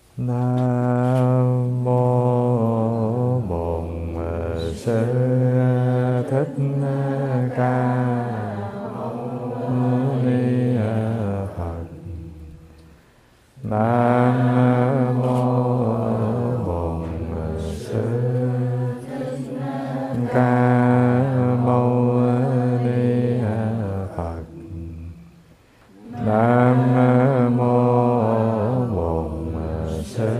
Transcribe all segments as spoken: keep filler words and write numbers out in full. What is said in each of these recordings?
Nam mô Bổn Sư Thích Ca Mâu Ni Phật. Nam mô Bổn Sư Ca Mâu Ni Phật. Nam mô Bổn Sư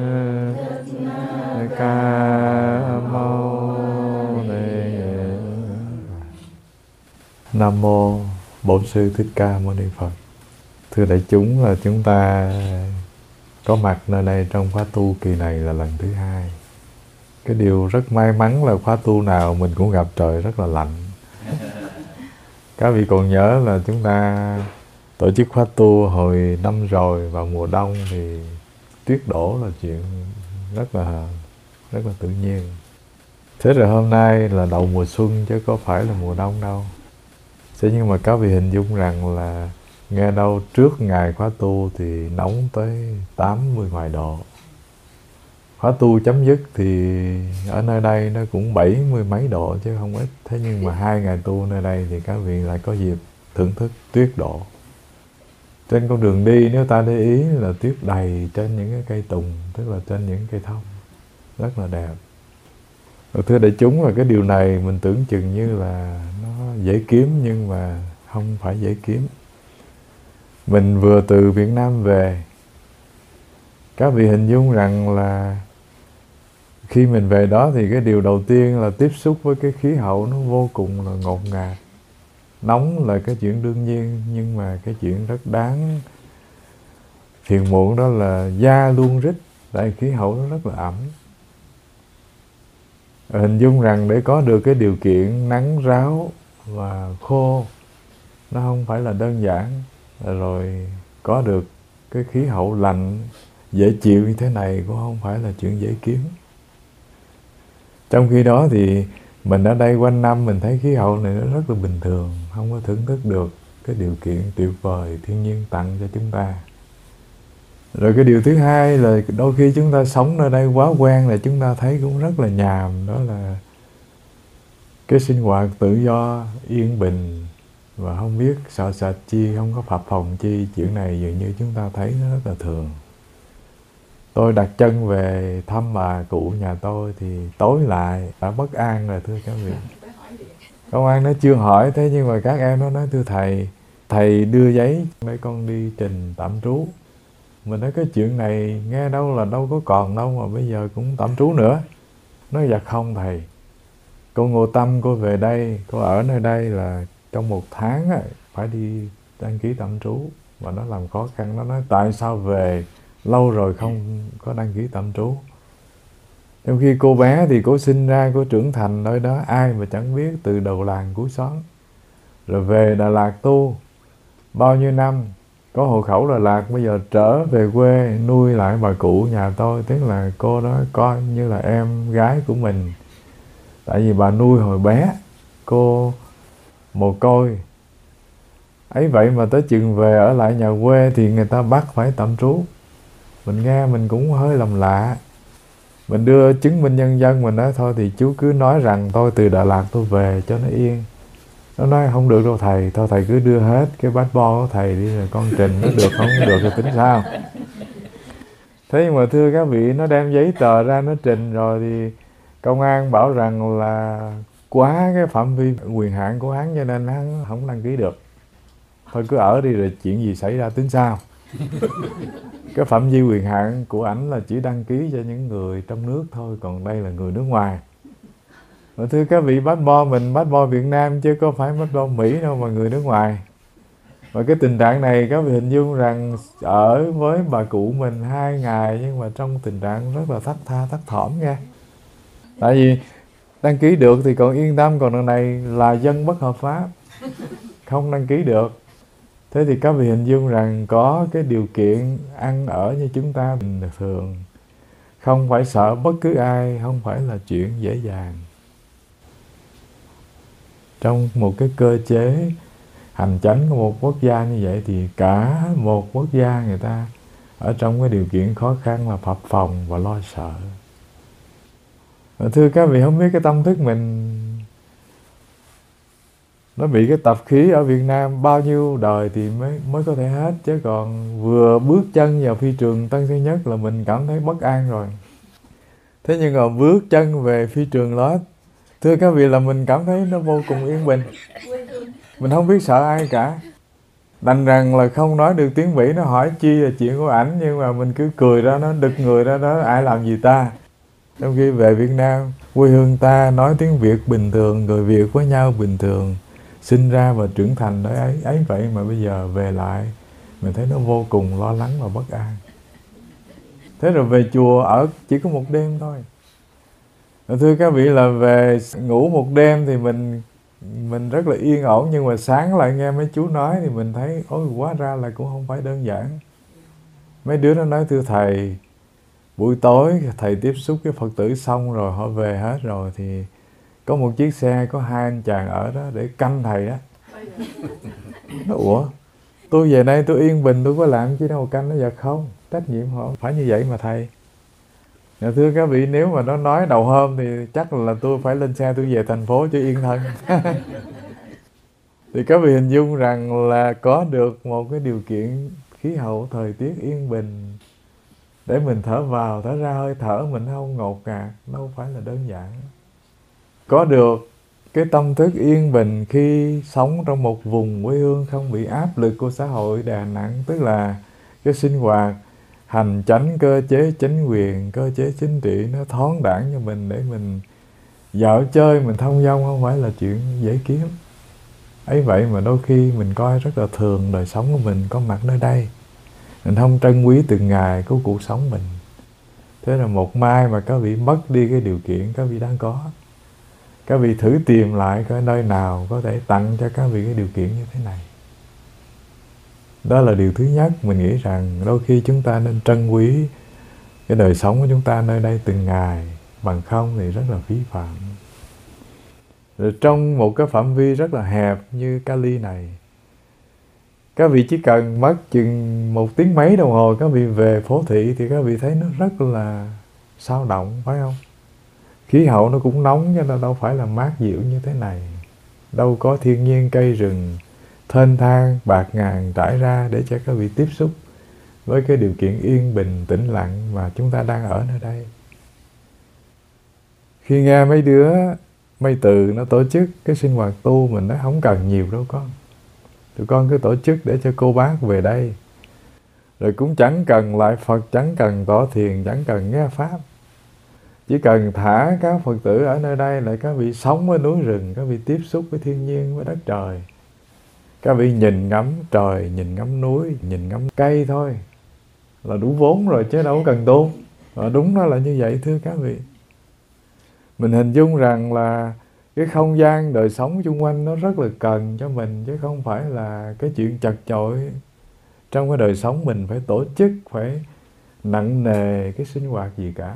Ca Mâu Ni Phật. Nam mô Bổn Sư Thích Ca Mâu Ni Phật. Thưa đại chúng, là chúng ta có mặt nơi đây trong khóa tu kỳ này là lần thứ hai. Cái điều rất may mắn là khóa tu nào mình cũng gặp trời rất là lạnh. Các vị còn nhớ là chúng ta tổ chức khóa tu hồi năm rồi, vào mùa đông thì tuyết đổ là chuyện rất là rất là tự nhiên. Thế rồi hôm nay là đầu mùa xuân chứ có phải là mùa đông đâu. Thế nhưng mà các vị hình dung rằng là nghe đâu trước ngày khóa tu thì nóng tới tám mươi ngoài độ. Khóa tu chấm dứt thì ở nơi đây nó cũng bảy mươi mấy độ chứ không ít. Thế nhưng mà hai ngày tu nơi đây thì các vị lại có dịp thưởng thức tuyết độ. Trên con đường đi nếu ta để ý là tuyết đầy trên những cái cây tùng, tức là trên những cây thông, rất là đẹp. Và thưa đại chúng, là cái điều này mình tưởng chừng như là nó dễ kiếm, nhưng mà không phải dễ kiếm. Mình vừa từ Việt Nam về, các vị hình dung rằng là khi mình về đó thì cái điều đầu tiên là tiếp xúc với cái khí hậu nó vô cùng là ngột ngạt. Nóng là cái chuyện đương nhiên, nhưng mà cái chuyện rất đáng phiền muộn đó là da luôn rít, tại khí hậu nó rất là ẩm. Hình dung rằng để có được cái điều kiện nắng ráo và khô nó không phải là đơn giản, rồi có được cái khí hậu lạnh dễ chịu như thế này cũng không phải là chuyện dễ kiếm. Trong khi đó thì mình ở đây quanh năm mình thấy khí hậu này nó rất là bình thường, không có thưởng thức được cái điều kiện tuyệt vời thiên nhiên tặng cho chúng ta. Rồi cái điều thứ hai là đôi khi chúng ta sống nơi đây quá quen là chúng ta thấy cũng rất là nhàm, đó là cái sinh hoạt tự do, yên bình và không biết sợ sệt chi, không có phập phồng chi. Chuyện này dường như chúng ta thấy nó rất là thường. Tôi đặt chân về thăm bà cụ nhà tôi thì tối lại đã bất an rồi, thưa các vị. Công an nó chưa hỏi, thế nhưng mà các em nó nói thưa thầy, thầy đưa giấy để con đi trình tạm trú. Mình nói cái chuyện này nghe đâu là đâu có còn đâu mà bây giờ cũng tạm trú nữa. Nói dạ không thầy, cô Ngô Tâm cô về đây, cô ở nơi đây là trong một tháng á, phải đi đăng ký tạm trú. Và nó làm khó khăn. Nó nói tại sao về lâu rồi không có đăng ký tạm trú. Trong khi cô bé thì cô sinh ra, cô trưởng thành nơi đó, ai mà chẳng biết, từ đầu làng cuối xóm. Rồi về Đà Lạt tu bao nhiêu năm, có hộ khẩu Đà Lạt, bây giờ trở về quê nuôi lại bà cụ nhà tôi. Tức là cô đó coi như là em gái của mình. Tại vì bà nuôi hồi bé, cô mồ côi. Ấy vậy mà tới chừng về ở lại nhà quê thì người ta bắt phải tạm trú. Mình nghe mình cũng hơi lầm lạ. Mình đưa chứng minh nhân dân, mình nói thôi thì chú cứ nói rằng tôi từ Đà Lạt tôi về cho nó yên. Nó nói không được đâu thầy, thôi thầy cứ đưa hết cái passport của thầy đi rồi con trình, nó được không được thì tính sao. Thế nhưng mà thưa các vị, nó đem giấy tờ ra nó trình rồi thì công an bảo rằng là quá cái phạm vi quyền hạn của hắn cho nên hắn không đăng ký được. Thôi cứ ở đi rồi chuyện gì xảy ra tính sao. Cái phạm vi quyền hạn của ảnh là chỉ đăng ký cho những người trong nước thôi, còn đây là người nước ngoài. Và thưa các vị, passport mình passport Việt Nam chứ có phải passport Mỹ đâu mà người nước ngoài. Và cái tình trạng này các vị hình dung rằng ở với bà cụ mình hai ngày nhưng mà trong tình trạng rất là thất tha thất thỏm nha. Tại vì đăng ký được thì còn yên tâm, còn lần này là dân bất hợp pháp, không đăng ký được. Thế thì các vị hình dung rằng có cái điều kiện ăn ở như chúng ta bình thường, không phải sợ bất cứ ai, không phải là chuyện dễ dàng. Trong một cái cơ chế hành chánh của một quốc gia như vậy thì cả một quốc gia người ta ở trong cái điều kiện khó khăn là phập phồng và lo sợ. Thưa các vị, không biết cái tâm thức mình nó bị cái tập khí ở Việt Nam bao nhiêu đời thì mới mới có thể hết, chứ còn vừa bước chân vào phi trường Tân Sơn Nhất là mình cảm thấy bất an rồi. Thế nhưng mà bước chân về phi trường đó, thưa các vị, là mình cảm thấy nó vô cùng yên bình. Mình không biết sợ ai cả. Đành rằng là không nói được tiếng Mỹ, nó hỏi chi là chuyện của ảnh, nhưng mà mình cứ cười ra, nó đực người ra đó, ai làm gì ta. Trong khi về Việt Nam, quê hương ta nói tiếng Việt bình thường, người Việt với nhau bình thường, sinh ra và trưởng thành đấy ấy, ấy vậy mà bây giờ về lại mình thấy nó vô cùng lo lắng và bất an. Thế rồi về chùa ở chỉ có một đêm thôi. Thưa các vị, là về ngủ một đêm thì mình mình rất là yên ổn, nhưng mà sáng lại nghe mấy chú nói thì mình thấy ôi, hóa ra là cũng không phải đơn giản. Mấy đứa nó nói thưa thầy, buổi tối thầy tiếp xúc với Phật tử xong rồi họ về hết rồi thì có một chiếc xe có hai anh chàng ở đó để canh thầy á. Ủa, tôi về đây tôi yên bình, tôi có làm chi đâu canh nó? Giờ không, trách nhiệm họ phải như vậy mà thầy. Dạ, thưa các vị, nếu mà nó nói đầu hôm thì chắc là tôi phải lên xe tôi về thành phố cho yên thân. Thì các vị hình dung rằng là có được một cái điều kiện khí hậu thời tiết yên bình để mình thở vào thở ra, hơi thở mình không ngột ngạt, đâu phải là đơn giản. Có được cái tâm thức yên bình khi sống trong một vùng quê hương không bị áp lực của xã hội đè nặng, tức là cái sinh hoạt hành chánh, cơ chế chính quyền, cơ chế chính trị nó thoáng đãng cho mình để mình dạo chơi, mình thông dong, không phải là chuyện dễ kiếm. Ấy vậy mà đôi khi mình coi rất là thường đời sống của mình có mặt nơi đây, mình không trân quý từng ngày của cuộc sống mình. Thế là một mai mà các vị mất đi cái điều kiện các vị đang có, các vị thử tìm lại coi nơi nào có thể tặng cho các vị cái điều kiện như thế này. Đó là điều thứ nhất. Mình nghĩ rằng đôi khi chúng ta nên trân quý cái đời sống của chúng ta nơi đây từng ngày, bằng không thì rất là phí phạm. Rồi trong một cái phạm vi rất là hẹp như Cali này, các vị chỉ cần mất chừng một tiếng mấy đồng hồ các vị về phố thị thì các vị thấy nó rất là sao động, phải không? Khí hậu nó cũng nóng cho nên đâu phải là mát dịu như thế này. Đâu có thiên nhiên cây rừng thênh thang bạt ngàn trải ra để cho các vị tiếp xúc với cái điều kiện yên bình tĩnh lặng mà chúng ta đang ở nơi đây. Khi nghe mấy đứa Mây Từ nó tổ chức cái sinh hoạt tu, mình nói không cần nhiều đâu con, tụi con cứ tổ chức để cho cô bác về đây, rồi cũng chẳng cần lại Phật, chẳng cần tỏ thiền, chẳng cần nghe Pháp, chỉ cần thả các Phật tử ở nơi đây lại các vị sống với núi rừng, các vị tiếp xúc với thiên nhiên, với đất trời, các vị nhìn ngắm trời, nhìn ngắm núi, nhìn ngắm cây thôi là đủ vốn rồi, chứ đâu cần tu. Và đúng đó là như vậy thưa các vị. Mình hình dung rằng là cái không gian đời sống xung quanh nó rất là cần cho mình, chứ không phải là cái chuyện chật chội trong cái đời sống mình phải tổ chức, phải nặng nề cái sinh hoạt gì cả.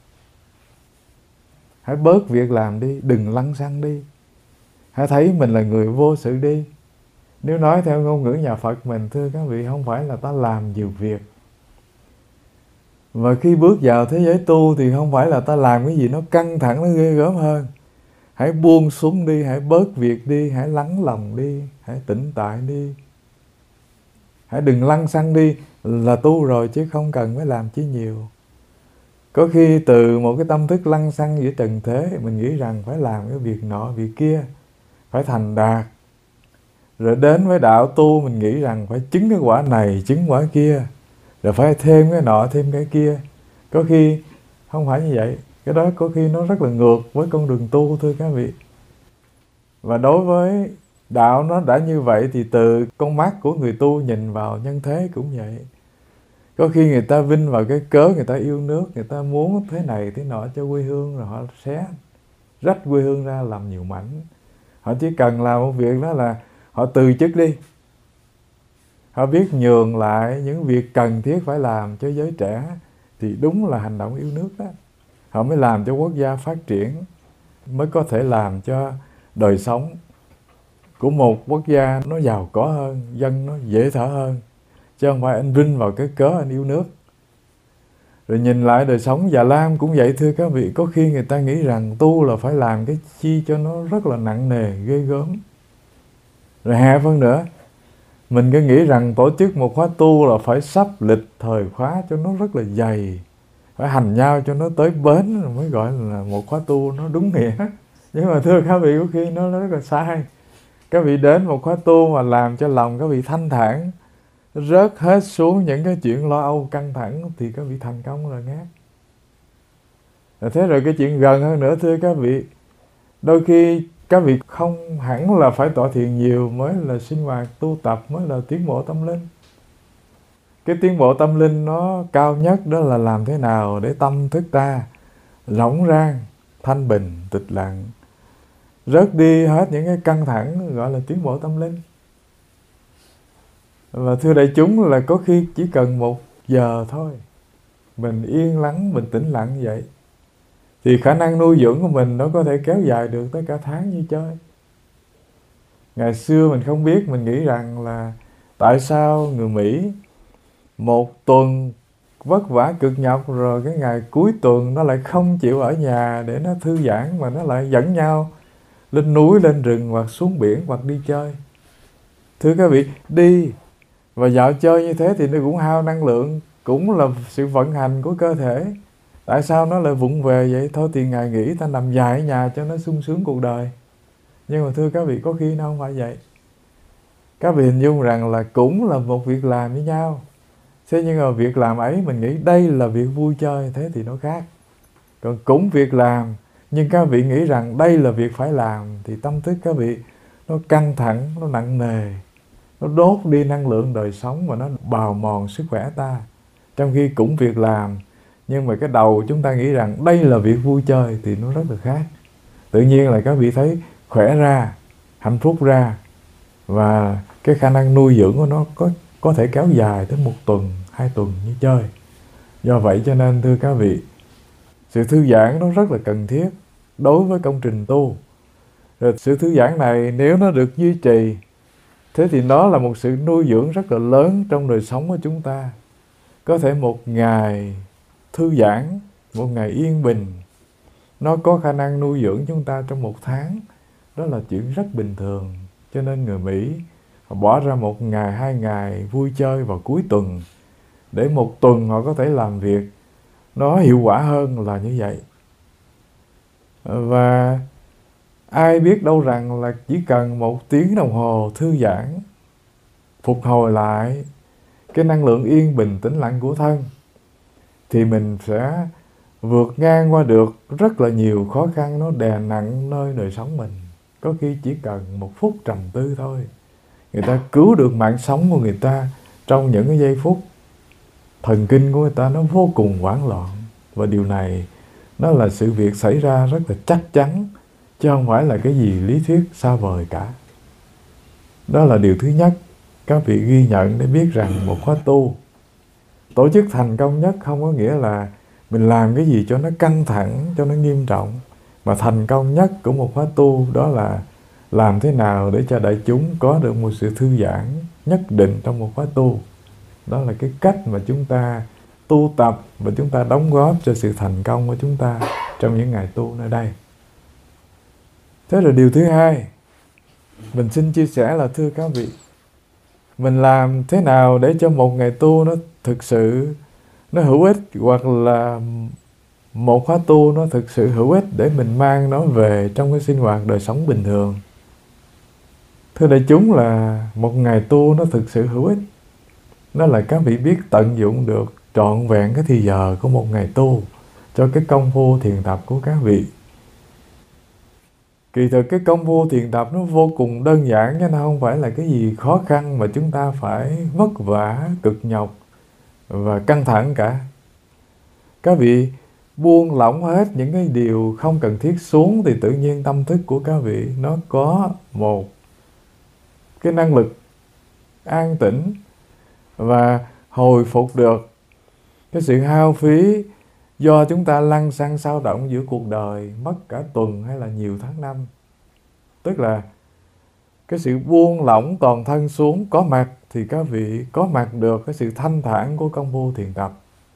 Hãy bớt việc làm đi, đừng lăng xăng đi. Hãy thấy mình là người vô sự đi. Nếu nói theo ngôn ngữ nhà Phật mình, thưa các vị, không phải là ta làm nhiều việc. Và khi bước vào thế giới tu thì không phải là ta làm cái gì nó căng thẳng, nó ghê gớm hơn. Hãy buông xuống đi, hãy bớt việc đi, hãy lắng lòng đi, hãy tĩnh tại đi. Hãy đừng lăng xăng đi là tu rồi, chứ không cần phải làm chi nhiều. Có khi từ một cái tâm thức lăng xăng giữa trần thế, mình nghĩ rằng phải làm cái việc nọ, việc kia, phải thành đạt. Rồi đến với đạo tu mình nghĩ rằng phải chứng cái quả này, chứng quả kia, rồi phải thêm cái nọ, thêm cái kia. Có khi không phải như vậy. Cái đó có khi nó rất là ngược với con đường tu, thưa các vị. Và đối với đạo nó đã như vậy thì từ con mắt của người tu nhìn vào nhân thế cũng vậy. Có khi người ta vinh vào cái cớ người ta yêu nước, người ta muốn thế này thế nọ cho quê hương, rồi họ xé rách quê hương ra làm nhiều mảnh. Họ chỉ cần làm một việc đó là họ từ chức đi. Họ biết nhường lại những việc cần thiết phải làm cho giới trẻ thì đúng là hành động yêu nước đó. Họ mới làm cho quốc gia phát triển, mới có thể làm cho đời sống của một quốc gia nó giàu có hơn, dân nó dễ thở hơn. chứ không phải anh vinh vào cái cớ anh yêu nước. Rồi nhìn lại đời sống Già Lam cũng vậy thưa các vị. Có khi người ta nghĩ rằng tu là phải làm cái chi cho nó rất là nặng nề, ghê gớm. Rồi hạ phân nữa, mình cứ nghĩ rằng tổ chức một khóa tu là phải sắp lịch thời khóa cho nó rất là dày, phải hành nhau cho nó tới bến rồi mới gọi là một khóa tu nó đúng nghĩa. Nhưng mà thưa các vị, có khi nó rất là sai. Các vị đến một khóa tu mà làm cho lòng các vị thanh thản, rớt hết xuống những cái chuyện lo âu căng thẳng, thì các vị thành công rồi nghe. Thế rồi cái chuyện gần hơn nữa thưa các vị, đôi khi các vị không hẳn là phải tọa thiền nhiều mới là sinh hoạt tu tập, mới là tiến bộ tâm linh. Cái tiến bộ tâm linh nó cao nhất đó là làm thế nào để tâm thức ta rỗng rang, thanh bình, tịch lặng, rớt đi hết những cái căng thẳng, gọi là tiến bộ tâm linh. Và thưa đại chúng, là có khi chỉ cần một giờ thôi, mình yên lắng, mình tĩnh lặng như vậy, thì khả năng nuôi dưỡng của mình nó có thể kéo dài được tới cả tháng như chơi. Ngày xưa mình không biết, mình nghĩ rằng là tại sao người Mỹ một tuần vất vả cực nhọc, rồi cái ngày cuối tuần nó lại không chịu ở nhà để nó thư giãn, mà nó lại dẫn nhau lên núi, lên rừng, hoặc xuống biển, hoặc đi chơi. Thưa các vị, đi và dạo chơi như thế thì nó cũng hao năng lượng, cũng là sự vận hành của cơ thể. Tại sao nó lại vụng về vậy? Thôi thì ngày nghỉ ta nằm dài ở nhà cho nó sung sướng cuộc đời. Nhưng mà thưa các vị, có khi nó không phải vậy. Các vị hình dung rằng là cũng là một việc làm với nhau. Thế nhưng mà việc làm ấy mình nghĩ đây là việc vui chơi, thế thì nó khác. Còn cũng việc làm, nhưng các vị nghĩ rằng đây là việc phải làm, thì tâm thức các vị nó căng thẳng, nó nặng nề, nó đốt đi năng lượng đời sống và nó bào mòn sức khỏe ta. Trong khi cũng việc làm, nhưng mà cái đầu chúng ta nghĩ rằng đây là việc vui chơi, thì nó rất là khác. Tự nhiên là các vị thấy khỏe ra, hạnh phúc ra, và cái khả năng nuôi dưỡng của nó có, có thể kéo dài tới một tuần, hai tuần như chơi. Do vậy cho nên thưa các vị, sự thư giãn nó rất là cần thiết đối với công trình tu. Rồi sự thư giãn này nếu nó được duy trì, thế thì nó là một sự nuôi dưỡng rất là lớn trong đời sống của chúng ta. Có thể một ngày thư giãn, một ngày yên bình, nó có khả năng nuôi dưỡng chúng ta trong một tháng. Đó là chuyện rất bình thường. Cho nên người Mỹ họ bỏ ra một ngày, hai ngày vui chơi vào cuối tuần, để một tuần họ có thể làm việc nó hiệu quả hơn là như vậy. Và ai biết đâu rằng là chỉ cần một tiếng đồng hồ thư giãn, phục hồi lại cái năng lượng yên bình tĩnh lặng của thân, thì mình sẽ vượt ngang qua được rất là nhiều khó khăn nó đè nặng nơi đời sống mình. Có khi chỉ cần một phút trầm tư thôi, người ta cứu được mạng sống của người ta trong những cái giây phút. Thần kinh của người ta nó vô cùng hoảng loạn, và điều này nó là sự việc xảy ra rất là chắc chắn, chứ không phải là cái gì lý thuyết xa vời cả. Đó là điều thứ nhất các vị ghi nhận để biết rằng một khóa tu tổ chức thành công nhất không có nghĩa là mình làm cái gì cho nó căng thẳng, cho nó nghiêm trọng. Mà thành công nhất của một khóa tu đó là làm thế nào để cho đại chúng có được một sự thư giãn nhất định trong một khóa tu. Đó là cái cách mà chúng ta tu tập và chúng ta đóng góp cho sự thành công của chúng ta trong những ngày tu nơi đây. Thế rồi điều thứ hai, mình xin chia sẻ là thưa các vị, mình làm thế nào để cho một ngày tu nó thực sự nó hữu ích, hoặc là một khóa tu nó thực sự hữu ích để mình mang nó về trong cái sinh hoạt đời sống bình thường. Thưa đại chúng, là một ngày tu nó thực sự hữu ích, nó là các vị biết tận dụng được trọn vẹn cái thì giờ của một ngày tu cho cái công phu thiền tập của các vị. Kỳ thực cái công phu thiền tập nó vô cùng đơn giản, chứ nó không phải là cái gì khó khăn mà chúng ta phải vất vả, cực nhọc và căng thẳng cả. Các vị buông lỏng hết những cái điều không cần thiết xuống, thì tự nhiên tâm thức của các vị nó có một cái năng lực an tĩnh và hồi phục được cái sự hao phí do chúng ta lăn xăng xao động giữa cuộc đời, mất cả tuần hay là nhiều tháng năm. Tức là cái sự buông lỏng toàn thân xuống có mặt, thì các vị có mặt được cái sự thanh thản của công phu thiền tập.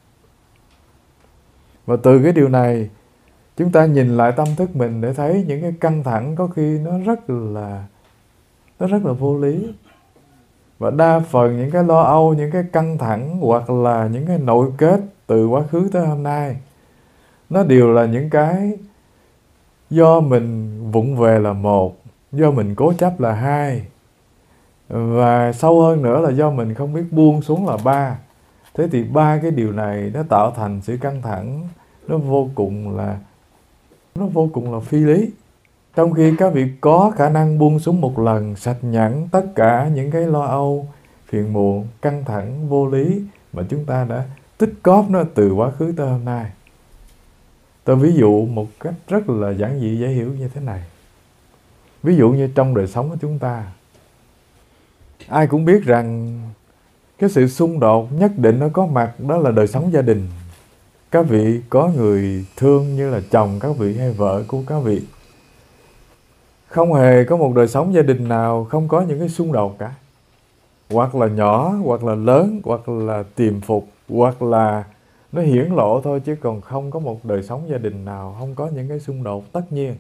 Và từ cái điều này chúng ta nhìn lại tâm thức mình để thấy những cái căng thẳng có khi nó rất là nó rất là vô lý. Và đa phần những cái lo âu, những cái căng thẳng hoặc là những cái nội kết từ quá khứ tới hôm nay, nó đều là những cái do mình vụng về là một, do mình cố chấp là hai, và sâu hơn nữa là do mình không biết buông xuống là ba. Thế thì ba cái điều này nó tạo thành sự căng thẳng, nó vô cùng là nó vô cùng là phi lý. Trong khi các vị có khả năng buông xuống một lần, sạch nhẵn tất cả những cái lo âu, phiền muộn, căng thẳng, vô lý mà chúng ta đã tích cóp nó từ quá khứ tới hôm nay. Tôi ví dụ một cách rất là giản dị dễ hiểu như thế này. Ví dụ như trong đời sống của chúng ta, ai cũng biết rằng cái sự xung đột nhất định nó có mặt, đó là đời sống gia đình. Các vị có người thương như là chồng các vị hay vợ của các vị. Không hề có một đời sống gia đình nào không có những cái xung đột cả. Hoặc là nhỏ, hoặc là lớn, hoặc là tiềm phục, hoặc là nó hiển lộ thôi, chứ còn không có một đời sống gia đình nào không có những cái xung đột tất nhiên.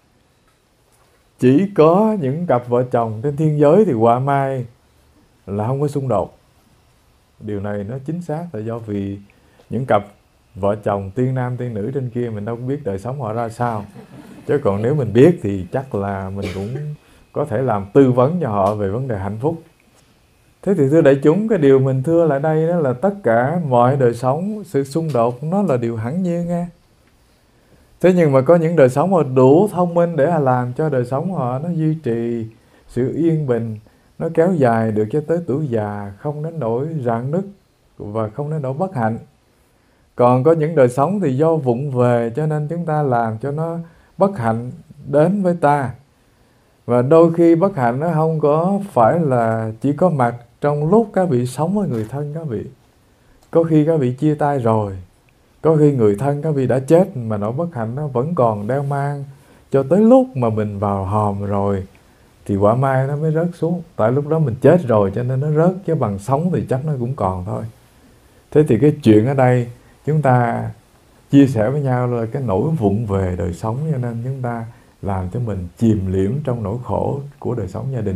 Chỉ có những cặp vợ chồng trên thiên giới thì quả mai là không có xung đột. Điều này nó chính xác là do vì những cặp vợ chồng tiên nam tiên nữ trên kia mình đâu biết đời sống họ ra sao. Chứ còn nếu mình biết thì chắc là mình cũng có thể làm tư vấn cho họ về vấn đề hạnh phúc. Thế thì thưa đại chúng, cái điều mình thưa lại đây đó là tất cả mọi đời sống, sự xung đột nó là điều hẳn nhiên nghe. Thế nhưng mà có những đời sống họ đủ thông minh để làm cho đời sống họ nó duy trì sự yên bình, nó kéo dài được cho tới tuổi già, không đến nỗi rạn nứt và không đến nỗi bất hạnh. Còn có những đời sống thì do vụng về cho nên chúng ta làm cho nó bất hạnh đến với ta. Và đôi khi bất hạnh nó không có phải là chỉ có mặt trong lúc các vị sống với người thân các vị. Có khi các vị chia tay rồi, có khi người thân các vị đã chết mà nỗi bất hạnh nó vẫn còn đeo mang cho tới lúc mà mình vào hòm rồi thì quả mai nó mới rớt xuống. Tại lúc đó mình chết rồi cho nên nó rớt, chứ bằng sống thì chắc nó cũng còn thôi. Thế thì cái chuyện ở đây chúng ta chia sẻ với nhau là cái nỗi vụng về đời sống, cho nên chúng ta làm cho mình chìm liễm trong nỗi khổ của đời sống gia đình.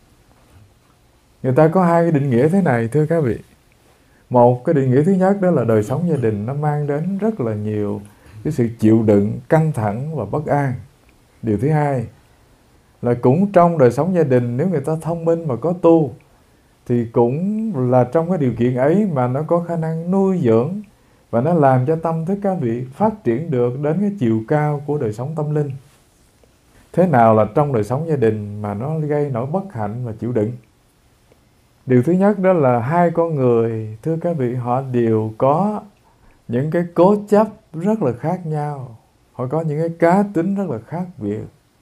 Người ta có hai cái định nghĩa thế này thưa các vị. Một cái định nghĩa thứ nhất đó là đời sống gia đình nó mang đến rất là nhiều cái sự chịu đựng, căng thẳng và bất an. Điều thứ hai là cũng trong đời sống gia đình, nếu người ta thông minh và có tu thì cũng là trong cái điều kiện ấy mà nó có khả năng nuôi dưỡng và nó làm cho tâm thức các vị phát triển được đến cái chiều cao của đời sống tâm linh. Thế nào là trong đời sống gia đình mà nó gây nỗi bất hạnh và chịu đựng? Điều thứ nhất đó là hai con người, thưa các vị, họ đều có những cái cố chấp rất là khác nhau. Họ có những cái cá tính rất là khác biệt.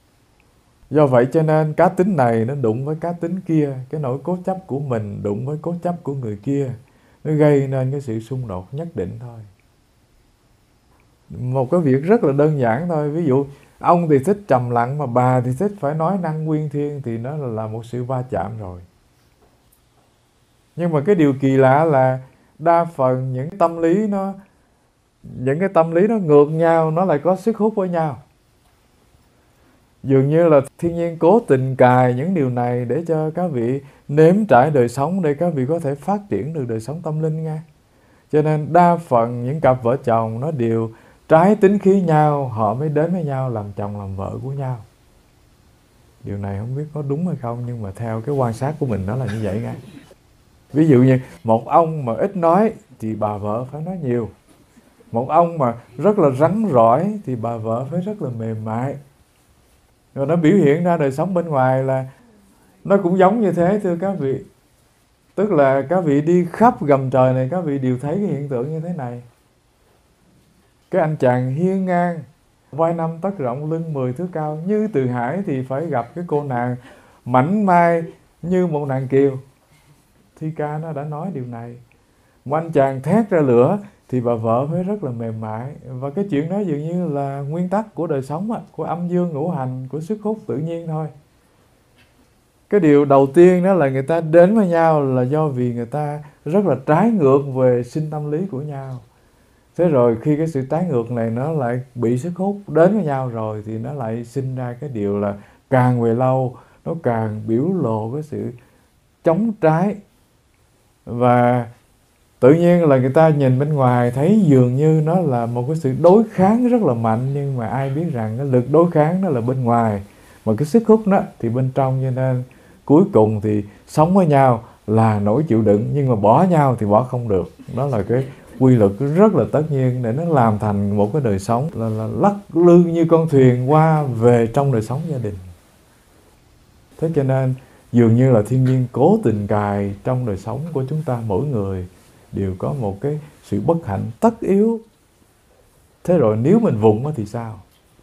Do vậy cho nên cá tính này nó đụng với cá tính kia, cái nỗi cố chấp của mình đụng với cố chấp của người kia, nó gây nên cái sự xung đột nhất định thôi. Một cái việc rất là đơn giản thôi. Ví dụ ông thì thích trầm lặng mà bà thì thích phải nói năng uyên thiên, thì nó là, là một sự va chạm rồi. Nhưng mà cái điều kỳ lạ là đa phần những tâm lý nó những cái tâm lý nó ngược nhau, nó lại có sức hút với nhau. Dường như là thiên nhiên cố tình cài những điều này để cho các vị nếm trải đời sống, để các vị có thể phát triển được đời sống tâm linh nghe. Cho nên đa phần những cặp vợ chồng nó đều trái tính khí nhau, họ mới đến với nhau làm chồng làm vợ của nhau. Điều này không biết có đúng hay không, nhưng mà theo cái quan sát của mình nó là như vậy nghe. Ví dụ như một ông mà ít nói thì bà vợ phải nói nhiều. Một ông mà rất là rắn rỏi thì bà vợ phải rất là mềm mại. Rồi nó biểu hiện ra đời sống bên ngoài là nó cũng giống như thế thưa các vị. Tức là các vị đi khắp gầm trời này, các vị đều thấy cái hiện tượng như thế này. Cái anh chàng hiên ngang, vai năm tấc rộng, lưng mười thước cao, như Từ Hải thì phải gặp cái cô nàng mảnh mai như một nàng kiều. Thi ca nó đã nói điều này. Một anh chàng thét ra lửa thì bà vợ phải rất là mềm mại. Và cái chuyện đó dường như là nguyên tắc của đời sống, của âm dương ngũ hành, của sức hút tự nhiên thôi. Cái điều đầu tiên đó là người ta đến với nhau là do vì người ta rất là trái ngược về sinh tâm lý của nhau. Thế rồi khi cái sự trái ngược này nó lại bị sức hút đến với nhau rồi thì nó lại sinh ra cái điều là càng về lâu nó càng biểu lộ cái sự chống trái. Và tự nhiên là người ta nhìn bên ngoài thấy dường như nó là một cái sự đối kháng rất là mạnh, nhưng mà ai biết rằng cái lực đối kháng nó là bên ngoài, mà cái sức hút đó thì bên trong. Cho nên cuối cùng thì sống với nhau là nỗi chịu đựng, nhưng mà bỏ nhau thì bỏ không được. Đó là cái quy luật rất là tất nhiên để nó làm thành một cái đời sống là, là lắc lư như con thuyền qua về trong đời sống gia đình. Thế cho nên dường như là thiên nhiên cố tình cài trong đời sống của chúng ta, mỗi người đều có một cái sự bất hạnh tất yếu. Thế rồi nếu mình vùng thì sao?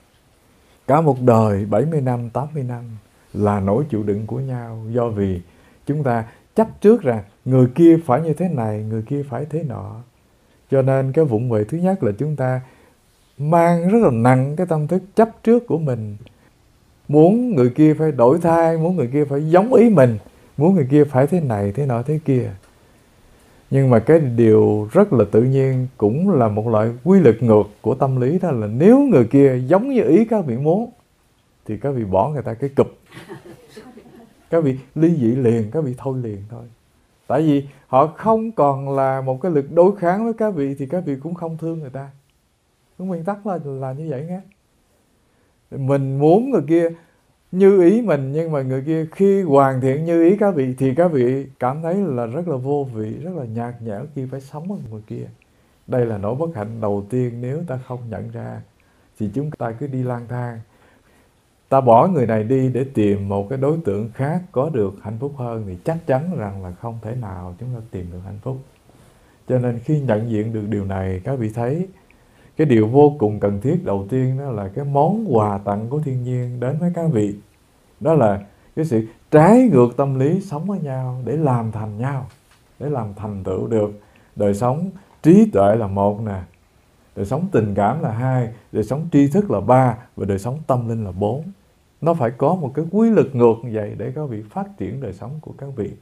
Cả một đời bảy mươi năm, tám mươi năm là nỗi chịu đựng của nhau, do vì chúng ta chấp trước rằng người kia phải như thế này, người kia phải thế nọ. Cho nên cái vụng về thứ nhất là chúng ta mang rất là nặng cái tâm thức chấp trước của mình. Muốn người kia phải đổi thay, muốn người kia phải giống ý mình, muốn người kia phải thế này, thế nọ, thế kia. Nhưng mà cái điều rất là tự nhiên cũng là một loại quy luật ngược của tâm lý, đó là nếu người kia giống như ý các vị muốn thì các vị bỏ người ta cái cụp. Các vị ly dị liền, các vị thôi liền thôi. Tại vì họ không còn là một cái lực đối kháng với các vị thì các vị cũng không thương người ta. Cái nguyên tắc là, là như vậy nghe. Mình muốn người kia như ý mình, nhưng mà người kia khi hoàn thiện như ý các vị thì các vị cảm thấy là rất là vô vị, rất là nhạt nhẽo khi phải sống với người kia. Đây là nỗi bất hạnh đầu tiên. Nếu ta không nhận ra thì chúng ta cứ đi lang thang. Ta bỏ người này đi để tìm một cái đối tượng khác có được hạnh phúc hơn thì chắc chắn rằng là không thể nào chúng ta tìm được hạnh phúc. Cho nên khi nhận diện được điều này, các vị thấy cái điều vô cùng cần thiết đầu tiên đó là cái món quà tặng của thiên nhiên đến với các vị. Đó là cái sự trái ngược tâm lý sống với nhau để làm thành nhau, để làm thành tựu được đời sống trí tuệ là một nè, đời sống tình cảm là hai, đời sống tri thức là ba, và đời sống tâm linh là bốn. Nó phải có một cái quy luật ngược như vậy để các vị phát triển đời sống của các vị.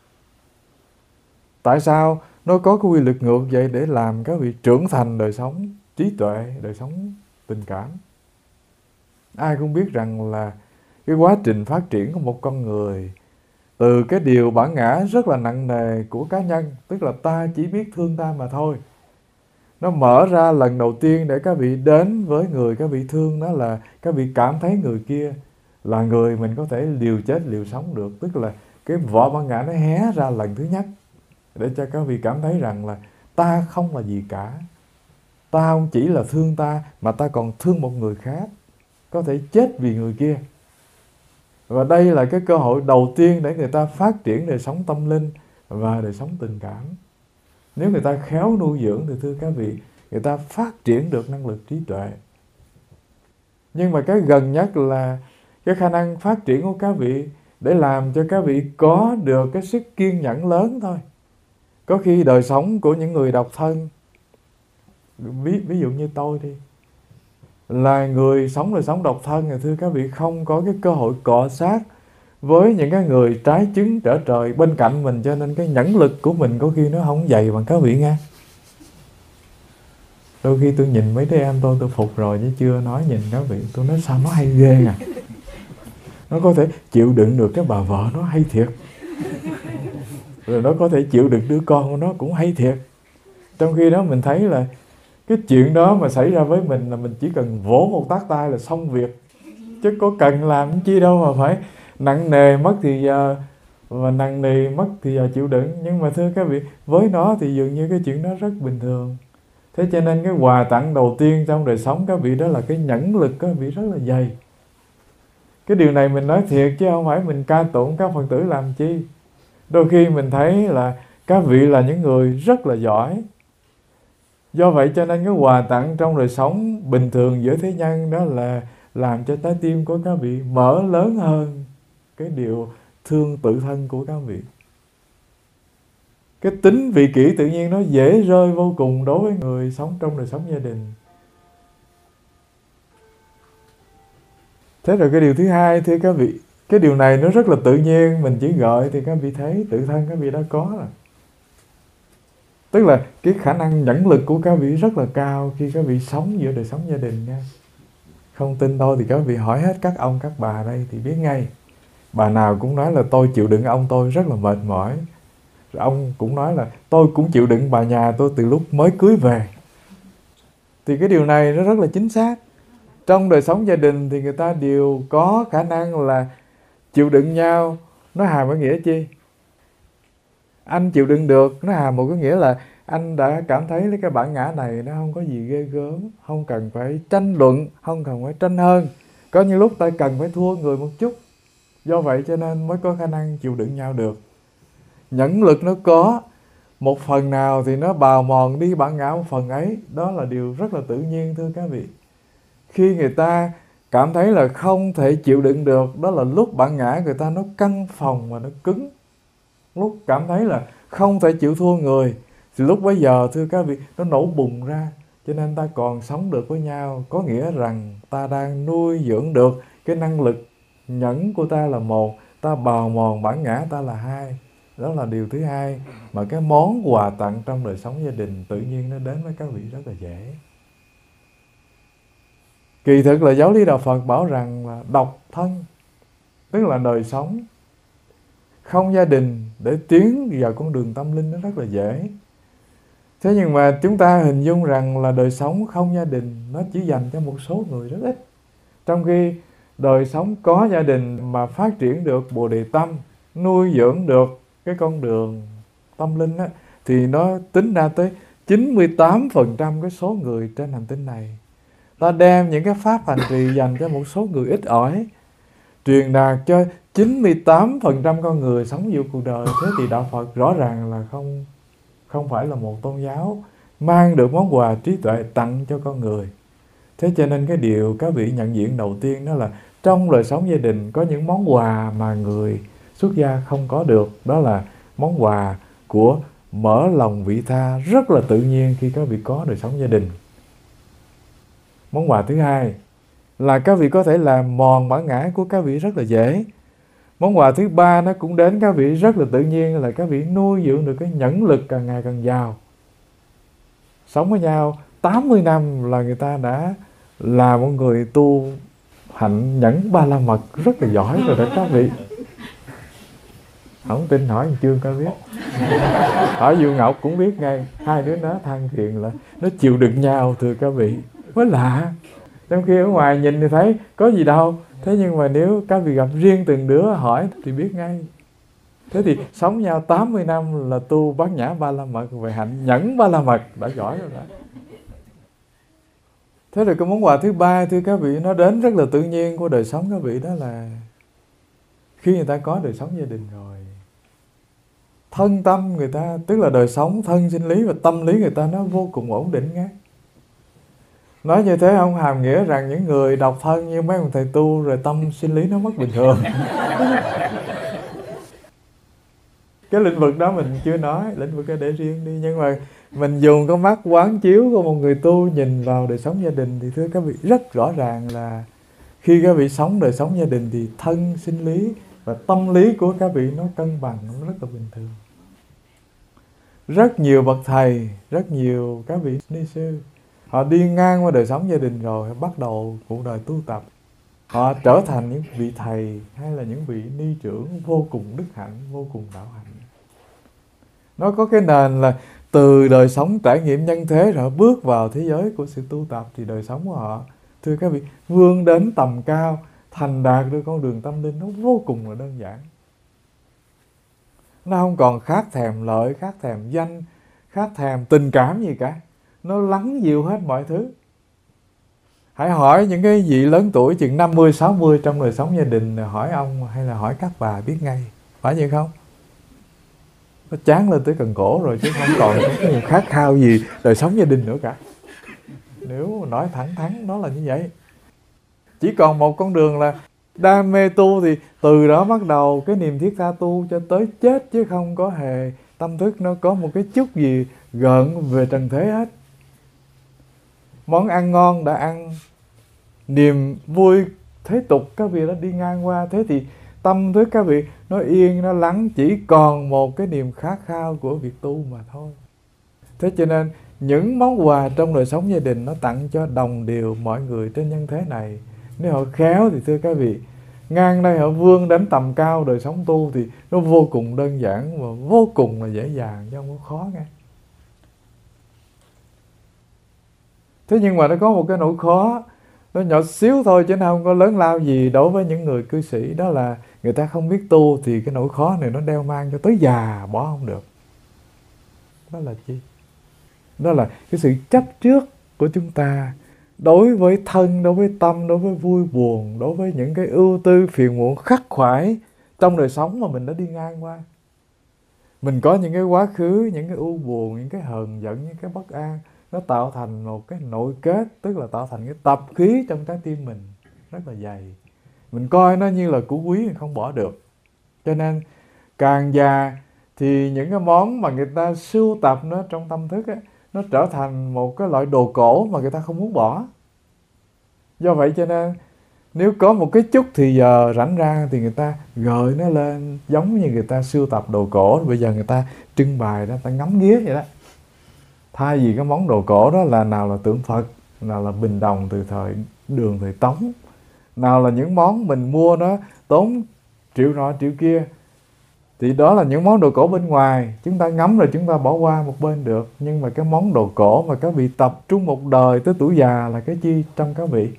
Tại sao nó có cái quy luật ngược vậy? Để làm các vị trưởng thành đời sống trí tuệ, đời sống tình cảm. Ai cũng biết rằng là cái quá trình phát triển của một con người từ cái điều bản ngã rất là nặng nề của cá nhân, tức là ta chỉ biết thương ta mà thôi. Nó mở ra lần đầu tiên để các vị đến với người các vị thương, đó là các vị cảm thấy người kia là người mình có thể liều chết liều sống được. Tức là cái vỏ bản ngã nó hé ra lần thứ nhất để cho các vị cảm thấy rằng là ta không là gì cả. Ta không chỉ là thương ta mà ta còn thương một người khác, có thể chết vì người kia. Và đây là cái cơ hội đầu tiên để người ta phát triển đời sống tâm linh và đời sống tình cảm. Nếu người ta khéo nuôi dưỡng thì thưa các vị, người ta phát triển được năng lực trí tuệ. Nhưng mà cái gần nhất là cái khả năng phát triển của các vị để làm cho các vị có được cái sức kiên nhẫn lớn thôi. Có khi đời sống của những người độc thân, ví, ví dụ như tôi đi, là người sống đời sống độc thân thì thưa các vị không có cái cơ hội cọ sát với những cái người trái chứng trở trời bên cạnh mình, cho nên cái nhẫn lực của mình có khi nó không dày bằng các vị nghe. Đôi khi tôi nhìn mấy đứa em tôi tôi phục rồi chứ chưa nói nhìn các vị. Tôi nói sao nó hay ghê à. Nó có thể chịu đựng được cái bà vợ nó hay thiệt. Rồi nó có thể chịu đựng đứa con của nó cũng hay thiệt. Trong khi đó mình thấy là cái chuyện đó mà xảy ra với mình là mình chỉ cần vỗ một tát tay là xong việc. Chứ có cần làm chi đâu mà phải nặng nề mất thì giờ và nặng nề mất thì giờ chịu đựng. Nhưng mà thưa các vị, với nó thì dường như cái chuyện đó rất bình thường. Thế cho nên cái quà tặng đầu tiên trong đời sống các vị đó là cái nhẫn lực các vị rất là dày. Cái điều này mình nói thiệt chứ không phải mình ca tụng các Phật tử làm chi. Đôi khi mình thấy là các vị là những người rất là giỏi. Do vậy cho nên cái quà tặng trong đời sống bình thường giữa thế nhân đó là làm cho trái tim của các vị mở lớn hơn cái điều thương tự thân của các vị. Cái tính vị kỷ tự nhiên nó dễ rơi vô cùng đối với người sống trong đời sống gia đình. Thế rồi cái điều thứ hai thưa các vị Cái điều này nó rất là tự nhiên, mình chỉ gọi thì các vị thấy tự thân các vị đã có rồi. Tức là cái khả năng nhẫn lực của các vị rất là cao khi các vị sống giữa đời sống gia đình nha. Không tin tôi thì các vị hỏi hết các ông các bà đây thì biết ngay. Bà nào cũng nói là tôi chịu đựng ông tôi rất là mệt mỏi. Rồi ông cũng nói là tôi cũng chịu đựng bà nhà tôi từ lúc mới cưới về. Thì cái điều này nó rất là chính xác. Trong đời sống gia đình thì người ta đều có khả năng là chịu đựng nhau. Nó hàm có nghĩa chi? Anh chịu đựng được, nó hàm một cái nghĩa là anh đã cảm thấy cái bản ngã này nó không có gì ghê gớm, không cần phải tranh luận, không cần phải tranh hơn. Có những lúc ta cần phải thua người một chút. Do vậy cho nên mới có khả năng chịu đựng nhau được. Nhẫn lực nó có, một phần nào thì nó bào mòn đi bản ngã một phần ấy. Đó là điều rất là tự nhiên thưa các vị. Khi người ta cảm thấy là không thể chịu đựng được, đó là lúc bản ngã người ta nó căng phòng và nó cứng. Lúc cảm thấy là không thể chịu thua người, thì lúc bấy giờ thưa các vị, nó nổ bùng ra. Cho nên ta còn sống được với nhau, có nghĩa rằng ta đang nuôi dưỡng được cái năng lực nhẫn của ta là một, ta bào mòn bản ngã ta là hai. Đó là điều thứ hai mà cái món quà tặng trong đời sống gia đình tự nhiên nó đến với các vị rất là dễ. Kỳ thực là giáo lý Đạo Phật bảo rằng là độc thân, tức là đời sống không gia đình để tiến vào con đường tâm linh nó rất là dễ. Thế nhưng mà chúng ta hình dung rằng là đời sống không gia đình nó chỉ dành cho một số người rất ít. Trong khi đời sống có gia đình mà phát triển được Bồ Đề Tâm, nuôi dưỡng được cái con đường tâm linh á, thì nó tính ra tới chín mươi tám phần trăm cái số người trên hành tinh này. Ta đem những cái pháp hành trì dành cho một số người ít ỏi, truyền đạt cho chín mươi tám phần trăm con người sống giữa cuộc đời. Thế thì Đạo Phật rõ ràng là không, không phải là một tôn giáo mang được món quà trí tuệ tặng cho con người. Thế cho nên cái điều các vị nhận diện đầu tiên đó là trong đời sống gia đình có những món quà mà người xuất gia không có được. Đó là món quà của mở lòng vị tha rất là tự nhiên khi các vị có đời sống gia đình. Món quà thứ hai là các vị có thể làm mòn bản ngã của các vị rất là dễ. Món quà thứ ba nó cũng đến các vị rất là tự nhiên, là các vị nuôi dưỡng được cái nhẫn lực càng ngày càng giàu. Sống với nhau tám mươi năm là người ta đã là một người tu hạnh nhẫn ba la mật rất là giỏi rồi đó các vị. Không tin hỏi Chương có biết. Hỏi Du Ngọc cũng biết ngay. Hai đứa nó than phiền là nó chịu đựng nhau thưa các vị. Mới lạ. Trong khi ở ngoài nhìn thì thấy có gì đâu. Thế nhưng mà nếu các vị gặp riêng từng đứa hỏi thì biết ngay. Thế thì sống nhau tám mươi năm là tu bát nhã ba la mật về hạnh nhẫn ba la mật đã giỏi rồi đó. Thế rồi cái món quà thứ ba thưa các vị, nó đến rất là tự nhiên của đời sống các vị, đó là khi người ta có đời sống gia đình rồi, thân tâm người ta, tức là đời sống thân sinh lý và tâm lý người ta nó vô cùng ổn định ngay. Nói như thế không hàm nghĩa rằng những người độc thân như mấy ông thầy tu rồi tâm sinh lý nó mất bình thường. Cái lĩnh vực đó mình chưa nói, lĩnh vực đó để riêng đi. Nhưng mà mình dùng cái mắt quán chiếu của một người tu nhìn vào đời sống gia đình thì thưa các vị, rất rõ ràng là khi các vị sống đời sống gia đình thì thân sinh lý và tâm lý của các vị nó cân bằng, nó rất là bình thường. Rất nhiều bậc thầy, rất nhiều các vị ni sư, họ đi ngang qua đời sống gia đình rồi, họ bắt đầu cuộc đời tu tập. Họ trở thành những vị thầy hay là những vị ni trưởng vô cùng đức hạnh, vô cùng đạo hạnh. Nó có cái nền là từ đời sống trải nghiệm nhân thế rồi họ bước vào thế giới của sự tu tập thì đời sống của họ, thưa các vị, vươn đến tầm cao, thành đạt được con đường tâm linh nó vô cùng là đơn giản. Nó không còn khát thèm lợi, khát thèm danh, khát thèm tình cảm gì cả. Nó lắng dịu hết mọi thứ. Hãy hỏi những cái vị lớn tuổi chừng năm mươi, sáu mươi trong đời sống gia đình, hỏi ông hay là hỏi các bà biết ngay. Phải vậy không? Nó chán lên tới cần cổ rồi chứ không còn cái khát khao gì đời sống gia đình nữa cả. Nếu nói thẳng thắn nó là như vậy. Chỉ còn một con đường là đam mê tu thì từ đó bắt đầu cái niềm thiết tha tu cho tới chết, chứ không có hề tâm thức nó có một cái chút gì gợn về trần thế hết. Món ăn ngon đã ăn, niềm vui thế tục các vị đã đi ngang qua. Thế thì tâm thức các vị nó yên, nó lắng, chỉ còn một cái niềm khát khao của việc tu mà thôi. Thế cho nên những món quà trong đời sống gia đình nó tặng cho đồng đều mọi người trên nhân thế này. Nếu họ khéo thì thưa các vị, ngang đây họ vươn đến tầm cao đời sống tu thì nó vô cùng đơn giản và vô cùng là dễ dàng, chứ không có khó nghe. Thế nhưng mà nó có một cái nỗi khó, nó nhỏ xíu thôi chứ nó không có lớn lao gì đối với những người cư sĩ. Đó là người ta không biết tu thì cái nỗi khó này nó đeo mang cho tới già bỏ không được. Đó là chi? Đó là cái sự chấp trước của chúng ta đối với thân, đối với tâm, đối với vui buồn, đối với những cái ưu tư phiền muộn khắc khoải trong đời sống mà mình đã đi ngang qua. Mình có những cái quá khứ, những cái ưu buồn, những cái hờn giận, những cái bất an, nó tạo thành một cái nội kết, tức là tạo thành cái tập khí trong trái tim mình rất là dày. Mình coi nó như là củ quý, mình không bỏ được. Cho nên càng già thì những cái món mà người ta sưu tập nó trong tâm thức ấy, nó trở thành một cái loại đồ cổ mà người ta không muốn bỏ. Do vậy cho nên nếu có một cái chút thì giờ rảnh ra thì người ta gợi nó lên, giống như người ta sưu tập đồ cổ. Bây giờ người ta trưng bày đó, người ta ngắm nghía vậy đó. Thay vì cái món đồ cổ đó là nào là tượng Phật, nào là bình đồng từ thời Đường, thời Tống, nào là những món mình mua nó tốn triệu nọ triệu kia, thì đó là những món đồ cổ bên ngoài. Chúng ta ngắm rồi chúng ta bỏ qua một bên được. Nhưng mà cái món đồ cổ mà các vị tập trung một đời tới tuổi già là cái chi trong các vị?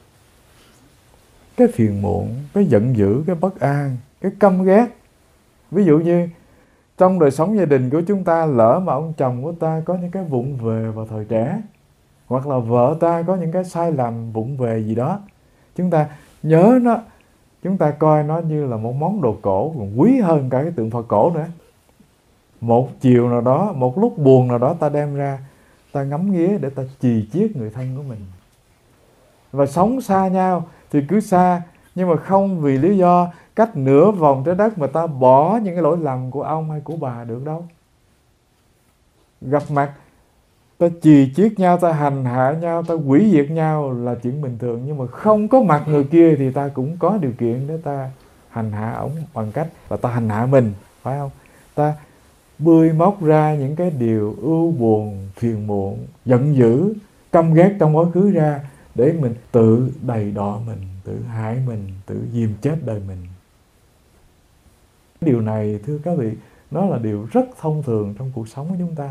Cái phiền muộn, cái giận dữ, cái bất an, cái căm ghét. Ví dụ như trong đời sống gia đình của chúng ta, lỡ mà ông chồng của ta có những cái vụng về vào thời trẻ, hoặc là vợ ta có những cái sai lầm vụng về gì đó, chúng ta nhớ nó, chúng ta coi nó như là một món đồ cổ, còn quý hơn cả cái tượng Phật cổ nữa. Một chiều nào đó, một lúc buồn nào đó ta đem ra, ta ngắm nghía để ta chì chiết người thân của mình. Và sống xa nhau thì cứ xa, nhưng mà không vì lý do cách nửa vòng trái đất mà ta bỏ những cái lỗi lầm của ông hay của bà được đâu. Gặp mặt ta chì chiết nhau, ta hành hạ nhau, ta hủy diệt nhau là chuyện bình thường. Nhưng mà không có mặt người kia thì ta cũng có điều kiện để ta hành hạ ổng bằng cách là ta hành hạ mình, phải không? Ta bươi móc ra những cái điều ưu buồn, phiền muộn, giận dữ, căm ghét trong quá khứ ra để mình tự đầy đọa mình, tự hại mình, tự dìm chết đời mình. Điều này thưa các vị, nó là điều rất thông thường trong cuộc sống của chúng ta.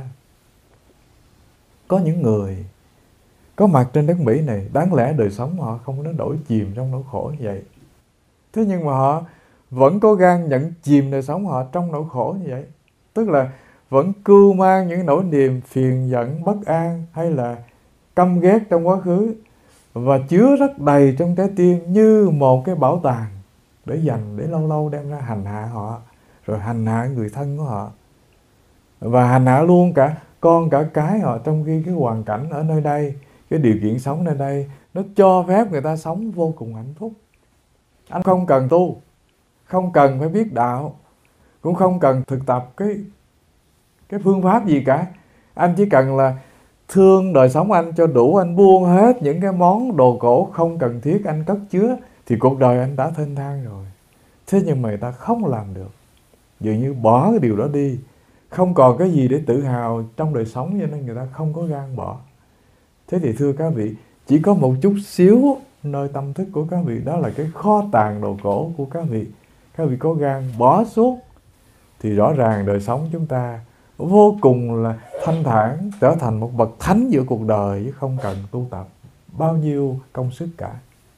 Có những người có mặt trên đất Mỹ này, đáng lẽ đời sống họ không có đổi chìm trong nỗi khổ như vậy. Thế nhưng mà họ vẫn có gan nhận chìm đời sống họ trong nỗi khổ như vậy. Tức là vẫn cưu mang những nỗi niềm phiền giận, bất an hay là căm ghét trong quá khứ, và chứa rất đầy trong trái tim như một cái bảo tàng để dành, để lâu lâu đem ra hành hạ họ, rồi hành hạ người thân của họ, và hành hạ luôn cả con cả cái họ, trong khi cái hoàn cảnh ở nơi đây, cái điều kiện sống nơi đây nó cho phép người ta sống vô cùng hạnh phúc. Anh không cần tu, không cần phải biết đạo, cũng không cần thực tập cái cái phương pháp gì cả. Anh chỉ cần là thương đời sống anh cho đủ, anh buông hết những cái món đồ cổ không cần thiết anh cất chứa, thì cuộc đời anh đã thênh thang rồi. Thế nhưng mà người ta không làm được, dường như bỏ cái điều đó đi, không còn cái gì để tự hào trong đời sống, cho nên người ta không có gan bỏ. Thế thì thưa các vị, chỉ có một chút xíu nơi tâm thức của các vị, đó là cái kho tàng đồ cổ của các vị. Các vị có gan bỏ xuống thì rõ ràng đời sống chúng ta vô cùng là thanh thản, trở thành một bậc thánh giữa cuộc đời, chứ không cần tu tập bao nhiêu công sức cả.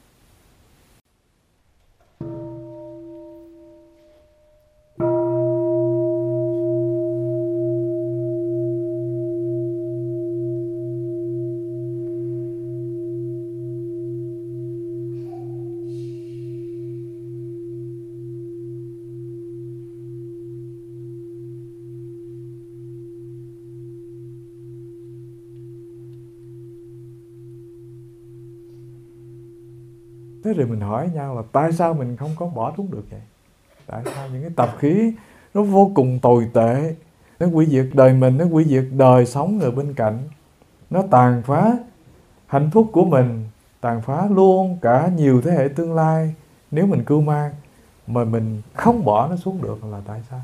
Thế rồi mình hỏi nhau là tại sao mình không có bỏ thuốc được vậy? Tại sao những cái tập khí nó vô cùng tồi tệ, nó hủy diệt đời mình, nó hủy diệt đời sống người bên cạnh, nó tàn phá hạnh phúc của mình, tàn phá luôn cả nhiều thế hệ tương lai nếu mình cưu mang. mà mình không bỏ nó xuống được là tại sao?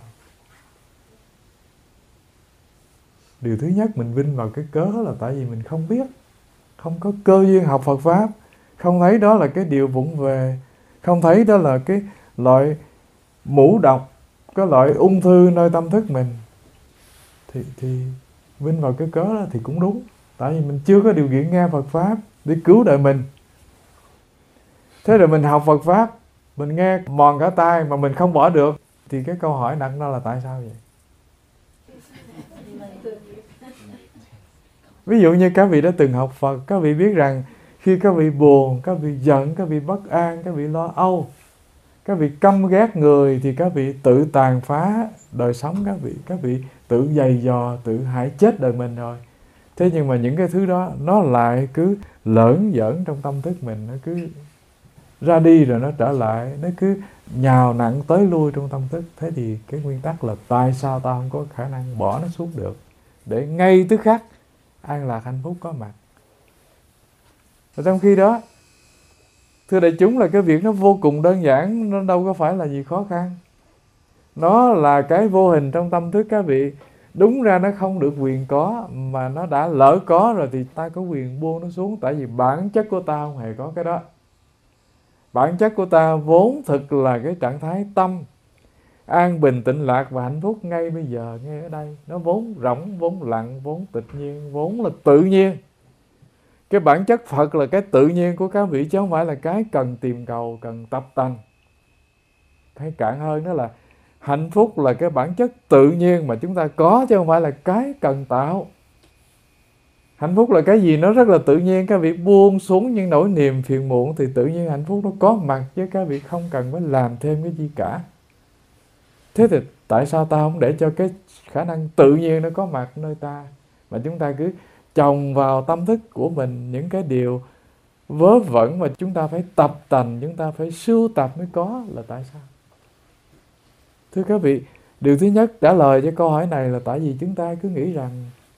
Điều thứ nhất mình vin vào cái cớ là tại vì mình không biết, không có cơ duyên học Phật Pháp, không thấy đó là cái điều vụng về, không thấy đó là cái loại mũ độc, cái loại ung thư nơi tâm thức mình. Thì, thì vin vào cái cớ đó thì cũng đúng. Tại vì mình chưa có điều kiện nghe Phật Pháp để cứu đời mình. Thế rồi mình học Phật Pháp, mình nghe mòn cả tai mà mình không bỏ được, thì cái câu hỏi đặt ra là tại sao vậy? Ví dụ như các vị đã từng học Phật, các vị biết rằng khi các vị buồn, các vị giận, các vị bất an, các vị lo âu, các vị căm ghét người, thì các vị tự tàn phá đời sống các vị. Các vị tự giày dò, tự hại chết đời mình rồi. Thế nhưng mà những cái thứ đó nó lại cứ lởn giỡn trong tâm thức mình, nó cứ ra đi rồi nó trở lại, nó cứ nhào nặng tới lui trong tâm thức. Thế thì cái nguyên tắc là tại sao ta không có khả năng bỏ nó xuống được, để ngay tức khắc an lạc hạnh phúc có mặt. Và trong khi đó, thưa đại chúng, là cái việc nó vô cùng đơn giản, nó đâu có phải là gì khó khăn. Nó là cái vô hình trong tâm thức các vị. Đúng ra nó không được quyền có, mà nó đã lỡ có rồi thì ta có quyền buông nó xuống. Tại vì bản chất của ta không hề có cái đó. Bản chất của ta vốn thực là cái trạng thái tâm an bình, tịnh lạc và hạnh phúc ngay bây giờ, ngay ở đây. Nó vốn rỗng, vốn lặng, vốn tịch nhiên, vốn là tự nhiên. Cái bản chất Phật là cái tự nhiên của các vị, chứ không phải là cái cần tìm cầu, cần tập tành. Hay cạn hơn đó là hạnh phúc là cái bản chất tự nhiên mà chúng ta có, chứ không phải là cái cần tạo. Hạnh phúc là cái gì nó rất là tự nhiên. Các vị buông xuống những nỗi niềm phiền muộn thì tự nhiên hạnh phúc nó có mặt, chứ các vị không cần phải làm thêm cái gì cả. Thế thì tại sao ta không để cho cái khả năng tự nhiên nó có mặt nơi ta, mà chúng ta cứ chồng vào tâm thức của mình những cái điều vớ vẩn mà chúng ta phải tập tành, chúng ta phải sưu tập mới có, là tại sao? Thưa các vị, điều thứ nhất trả lời cho câu hỏi này là tại vì chúng ta cứ nghĩ rằng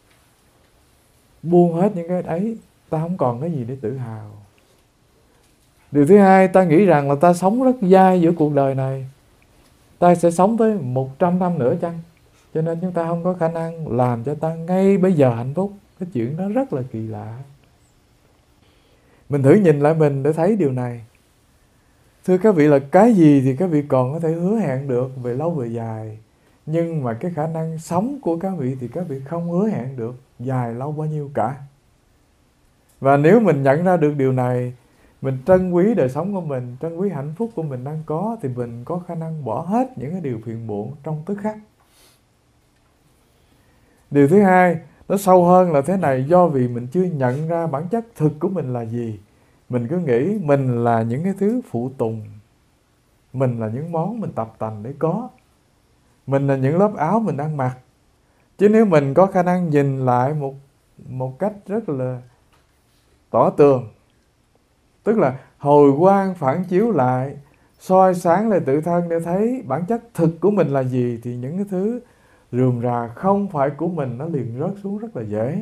buông hết những cái ấy, ta không còn cái gì để tự hào. Điều thứ hai, ta nghĩ rằng là ta sống rất dai giữa cuộc đời này, ta sẽ sống tới một trăm năm nữa chăng? Cho nên chúng ta không có khả năng làm cho ta ngay bây giờ hạnh phúc. Cái chuyện đó rất là kỳ lạ. Mình thử nhìn lại mình để thấy điều này. Thưa các vị, là cái gì thì các vị còn có thể hứa hẹn được về lâu về dài, nhưng mà cái khả năng sống của các vị thì các vị không hứa hẹn được dài lâu bao nhiêu cả. Và nếu mình nhận ra được điều này, mình trân quý đời sống của mình, trân quý hạnh phúc của mình đang có, thì mình có khả năng bỏ hết những cái điều phiền muộn trong tức khắc. Điều thứ hai, nó sâu hơn là thế này. Do vì mình chưa nhận ra bản chất thực của mình là gì, mình cứ nghĩ mình là những cái thứ phụ tùng, mình là những món mình tập tành để có, mình là những lớp áo mình đang mặc. Chứ nếu mình có khả năng nhìn lại một, một cách rất là tỏ tường, tức là hồi quang phản chiếu lại, soi sáng lại tự thân để thấy bản chất thực của mình là gì, thì những cái thứ rườm rà không phải của mình nó liền rớt xuống rất là dễ.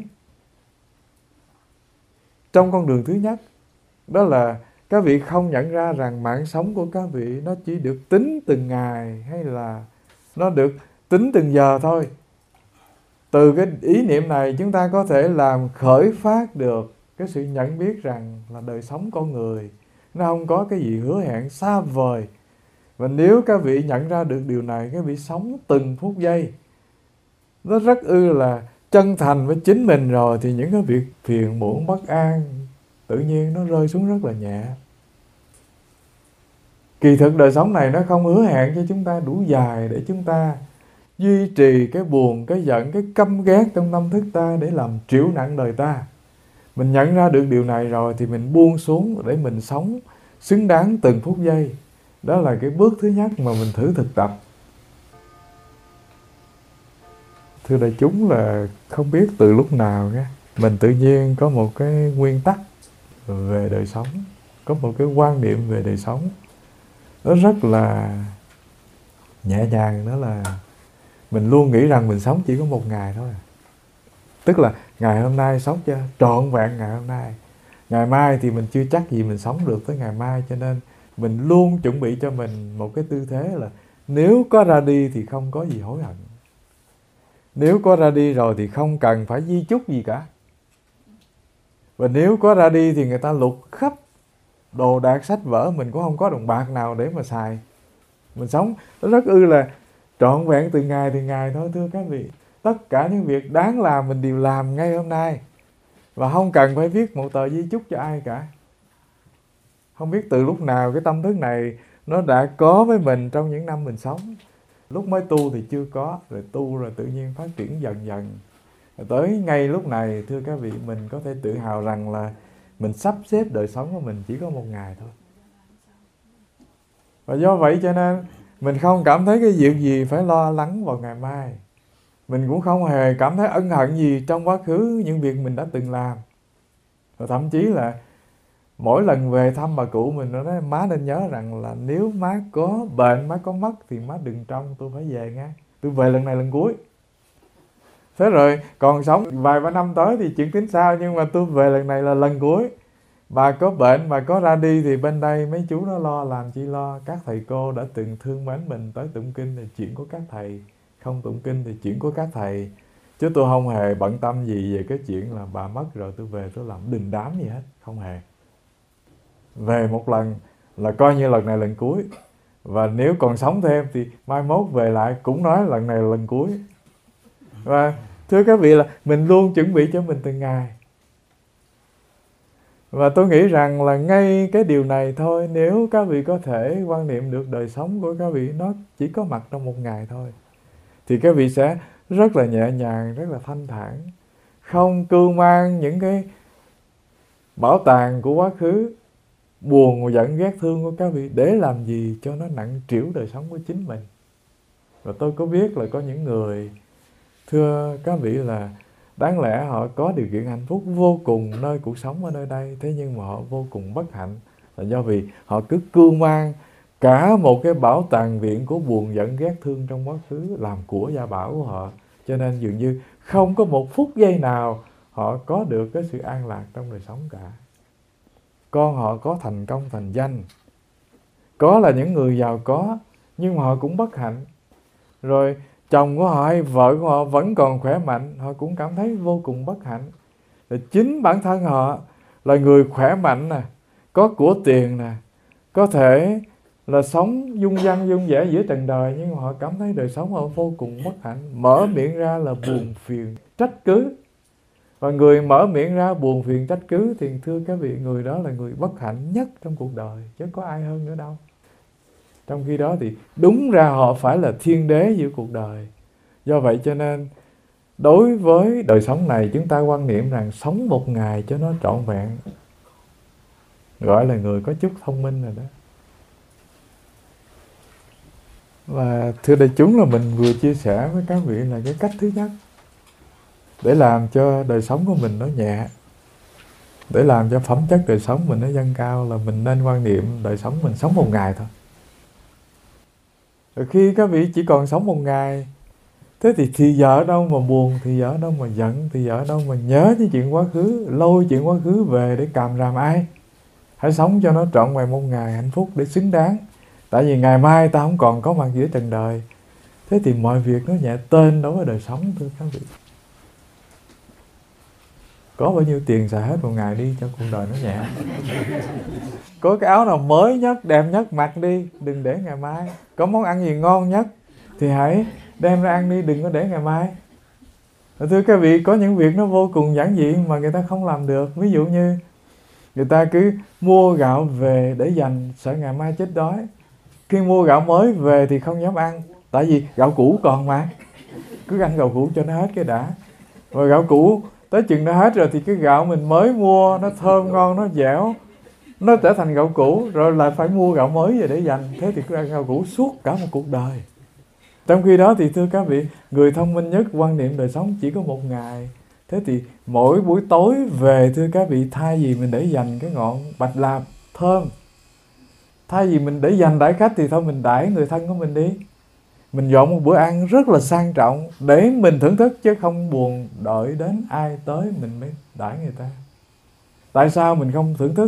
Trong con đường thứ nhất, đó là các vị không nhận ra rằng mạng sống của các vị nó chỉ được tính từng ngày, hay là nó được tính từng giờ thôi. Từ cái ý niệm này chúng ta có thể làm khởi phát được cái sự nhận biết rằng là đời sống con người nó không có cái gì hứa hẹn xa vời. Và nếu các vị nhận ra được điều này, các vị sống từng phút giây nó rất ư là chân thành với chính mình rồi, thì những cái việc phiền muộn bất an tự nhiên nó rơi xuống rất là nhẹ. Kỳ thực đời sống này nó không hứa hẹn cho chúng ta đủ dài để chúng ta duy trì cái buồn, cái giận, cái căm ghét trong tâm thức ta để làm trĩu nặng đời ta. Mình nhận ra được điều này rồi thì mình buông xuống để mình sống xứng đáng từng phút giây. Đó là cái bước thứ nhất mà mình thử thực tập. Thưa đại chúng, là không biết từ lúc nào nha, mình tự nhiên có một cái nguyên tắc về đời sống, có một cái quan niệm về đời sống nó rất là nhẹ nhàng. Đó là mình luôn nghĩ rằng mình sống chỉ có một ngày thôi. Tức là ngày hôm nay sống cho trọn vẹn ngày hôm nay. Ngày mai thì mình chưa chắc gì mình sống được tới ngày mai, cho nên mình luôn chuẩn bị cho mình một cái tư thế là nếu có ra đi thì không có gì hối hận. Nếu có ra đi rồi thì không cần phải di chúc gì cả. Và nếu có ra đi thì người ta lục khắp đồ đạc sách vở, mình cũng không có đồng bạc nào để mà xài. Mình sống rất ư là trọn vẹn từ ngày từ ngày thôi thưa các vị. Tất cả những việc đáng làm mình đều làm ngay hôm nay. Và không cần phải viết một tờ di chúc cho ai cả. Không biết từ lúc nào cái tâm thức này nó đã có với mình trong những năm mình sống. Lúc mới tu thì chưa có, rồi tu rồi tự nhiên phát triển dần dần. Rồi tới ngay lúc này thưa các vị, mình có thể tự hào rằng là mình sắp xếp đời sống của mình chỉ có một ngày thôi. Và do vậy cho nên mình không cảm thấy cái việc gì phải lo lắng vào ngày mai. Mình cũng không hề cảm thấy ân hận gì trong quá khứ những việc mình đã từng làm. Và thậm chí là mỗi lần về thăm bà cụ mình, nó nói má nên nhớ rằng là nếu má có bệnh, má có mất thì má đừng trông, tôi phải về nghe. Tôi về lần này lần cuối. Thế rồi còn sống vài ba năm tới thì chuyện tính sao, nhưng mà tôi về lần này là lần cuối. Bà có bệnh, bà có ra đi thì bên đây mấy chú nó lo, làm chi lo. Các thầy cô đã từng thương mến mình, tới tụng kinh thì chuyện của các thầy, không tụng kinh thì chuyện của các thầy. Chứ tôi không hề bận tâm gì về cái chuyện là bà mất rồi tôi về tôi làm đình đám gì hết, không hề. Về một lần là coi như lần này lần cuối. Và nếu còn sống thêm thì mai mốt về lại cũng nói lần này là lần cuối. Và thưa các vị là mình luôn chuẩn bị cho mình từng ngày. Và tôi nghĩ rằng là ngay cái điều này thôi, nếu các vị có thể quan niệm được đời sống của các vị nó chỉ có mặt trong một ngày thôi, thì các vị sẽ rất là nhẹ nhàng, rất là thanh thản. Không cưu mang những cái bảo tàng của quá khứ, buồn, giận, ghét, thương của các vị để làm gì cho nó nặng trĩu đời sống của chính mình. Và tôi có biết là có những người, thưa các vị, là đáng lẽ họ có điều kiện hạnh phúc vô cùng nơi cuộc sống ở nơi đây, thế nhưng mà họ vô cùng bất hạnh là do vì họ cứ cưu mang cả một cái bảo tàng viện của buồn giận ghét thương trong quá khứ làm của gia bảo của họ, cho nên dường như không có một phút giây nào họ có được cái sự an lạc trong đời sống cả. Con họ có thành công thành danh, có là những người giàu có, nhưng mà họ cũng bất hạnh. Rồi chồng của họ hay vợ của họ vẫn còn khỏe mạnh, họ cũng cảm thấy vô cùng bất hạnh. Rồi chính bản thân họ là người khỏe mạnh nè, có của tiền nè, có thể là sống dung dăng dung dẻ giữa trần đời, nhưng mà họ cảm thấy đời sống họ vô cùng bất hạnh. Mở miệng ra là buồn phiền trách cứ. Và người mở miệng ra buồn phiền trách cứ thì thưa các vị, người đó là người bất hạnh nhất trong cuộc đời, chứ có ai hơn nữa đâu. Trong khi đó thì đúng ra họ phải là thiên đế giữa cuộc đời. Do vậy cho nên đối với đời sống này, chúng ta quan niệm rằng sống một ngày cho nó trọn vẹn, gọi là người có chút thông minh rồi đó. Và thưa đại chúng, là mình vừa chia sẻ với các vị là cái cách thứ nhất để làm cho đời sống của mình nó nhẹ, để làm cho phẩm chất đời sống mình nó dâng cao, là mình nên quan niệm đời sống mình sống một ngày thôi. Rồi khi các vị chỉ còn sống một ngày, thế thì thì giờ ở đâu mà buồn, thì giờ ở đâu mà giận, thì giờ ở đâu mà nhớ những chuyện quá khứ, lôi chuyện quá khứ về để càm ràm ai. Hãy sống cho nó trọn vẹn một ngày hạnh phúc để xứng đáng. Tại vì ngày mai ta không còn có mặt giữa trần đời. Thế thì mọi việc nó nhẹ tên đối với đời sống thưa các vị. Có bao nhiêu tiền xài hết một ngày đi cho cuộc đời nó nhẹ. Có cái áo nào mới nhất, đẹp nhất mặc đi, đừng để ngày mai. Có món ăn gì ngon nhất thì hãy đem ra ăn đi, đừng có để ngày mai. Thưa các vị, có những việc nó vô cùng giản dị mà người ta không làm được. Ví dụ như người ta cứ mua gạo về để dành, sợ ngày mai chết đói. Khi mua gạo mới về thì không dám ăn, tại vì gạo cũ còn mà. Cứ ăn gạo cũ cho nó hết cái đã. Và gạo cũ tới chừng nó hết rồi thì cái gạo mình mới mua nó thơm ngon, nó dẻo, nó trở thành gạo cũ, rồi lại phải mua gạo mới về để dành. Thế thì cứ ăn gạo cũ suốt cả một cuộc đời. Trong khi đó thì thưa các vị, người thông minh nhất quan niệm đời sống chỉ có một ngày. Thế thì mỗi buổi tối về thưa các vị, thay vì mình để dành cái ngọn bạch lạp thơm, thay vì mình để dành đãi khách thì thôi mình đãi người thân của mình đi. Mình dọn một bữa ăn rất là sang trọng để mình thưởng thức, chứ không buồn đợi đến ai tới mình mới đãi người ta. Tại sao mình không thưởng thức?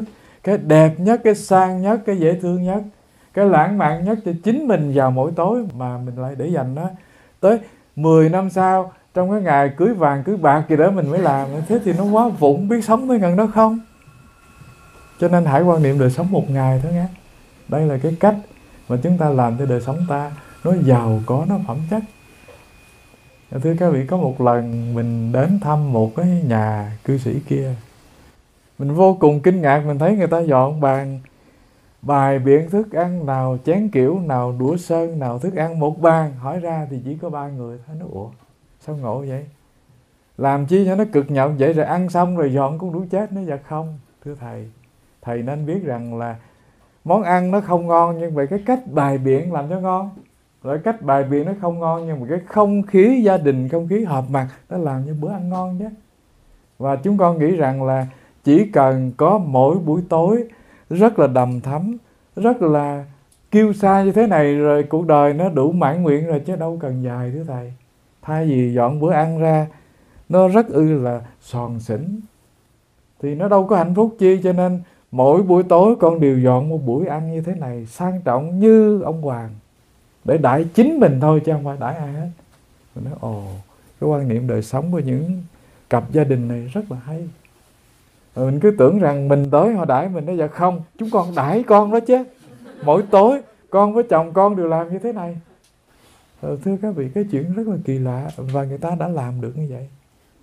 cái đẹp nhất, cái sang nhất, cái dễ thương nhất, cái lãng mạn nhất cho chính mình vào mỗi tối, mà mình lại để dành nó tới mười năm sau, trong cái ngày cưới vàng cưới bạc gì đó mình mới làm. Thế thì nó quá vụng, biết sống tới gần đó không? Cho nên hãy quan niệm đời sống một ngày thôi nhé. Đây là cái cách mà chúng ta làm cho đời sống ta nó giàu có, nó phẩm chất. Thưa các vị, có một lần mình đến thăm một cái nhà cư sĩ kia, mình vô cùng kinh ngạc. Mình thấy người ta dọn bàn, bài biện thức ăn, nào chén kiểu, nào đũa sơn, nào thức ăn, một bàn. Hỏi ra thì chỉ có ba người thôi. Nó ủa sao ngộ vậy? Làm chi cho nó cực nhọc vậy? Rồi ăn xong rồi dọn cũng đủ chết nữa. Dạ không, thưa thầy, thầy nên biết rằng là món ăn nó không ngon, nhưng mà cái cách bài biện làm cho ngon. Rồi cách bài biện nó không ngon, nhưng mà cái không khí gia đình, không khí họp mặt nó làm cho bữa ăn ngon chứ. Và chúng con nghĩ rằng là chỉ cần có mỗi buổi tối rất là đầm thắm, rất là kiêu sa như thế này, rồi cuộc đời nó đủ mãn nguyện rồi, chứ đâu cần dài, thưa thầy. Thay vì dọn bữa ăn ra nó rất ư là xòn xỉnh thì nó đâu có hạnh phúc chi. Cho nên mỗi buổi tối con đều dọn một buổi ăn như thế này, sang trọng như ông hoàng, để đãi chính mình thôi, chứ không phải đãi ai hết. Mình nói ồ, cái quan niệm đời sống của những cặp gia đình này rất là hay. Rồi mình cứ tưởng rằng mình tới họ đãi mình. Nói dạ không, chúng con đãi con đó chứ. Mỗi tối con với chồng con đều làm như thế này. Rồi thưa các vị, cái chuyện rất là kỳ lạ, và người ta đã làm được như vậy.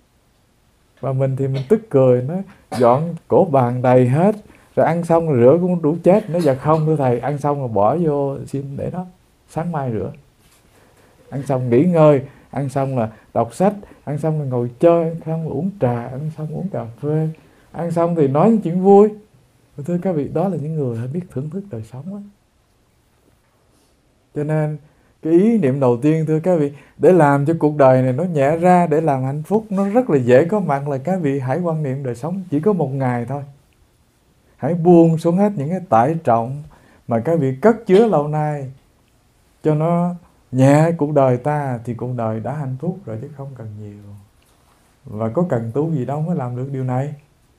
Và mình thì mình tức cười, nói dọn cổ bàn đầy hết, rồi ăn xong rồi rửa cũng đủ chết. Nói dạ không, thưa thầy, ăn xong rồi bỏ vô xin để đó, sáng mai rửa. Ăn xong nghỉ ngơi, ăn xong là đọc sách, ăn xong là ngồi chơi, ăn xong là uống trà, ăn xong uống cà phê, ăn xong thì nói những chuyện vui. Và thưa các vị, đó là những người biết thưởng thức đời sống đó. Cho nên cái ý niệm đầu tiên, thưa các vị, để làm cho cuộc đời này nó nhẹ ra, để làm hạnh phúc nó rất là dễ có mặt, là các vị hãy quan niệm đời sống chỉ có một ngày thôi. Hãy buông xuống hết những cái tải trọng mà các vị cất chứa lâu nay, cho nó nhẹ cuộc đời ta, thì cuộc đời đã hạnh phúc rồi, chứ không cần nhiều. Và có cần tu gì đâu mới làm được điều này.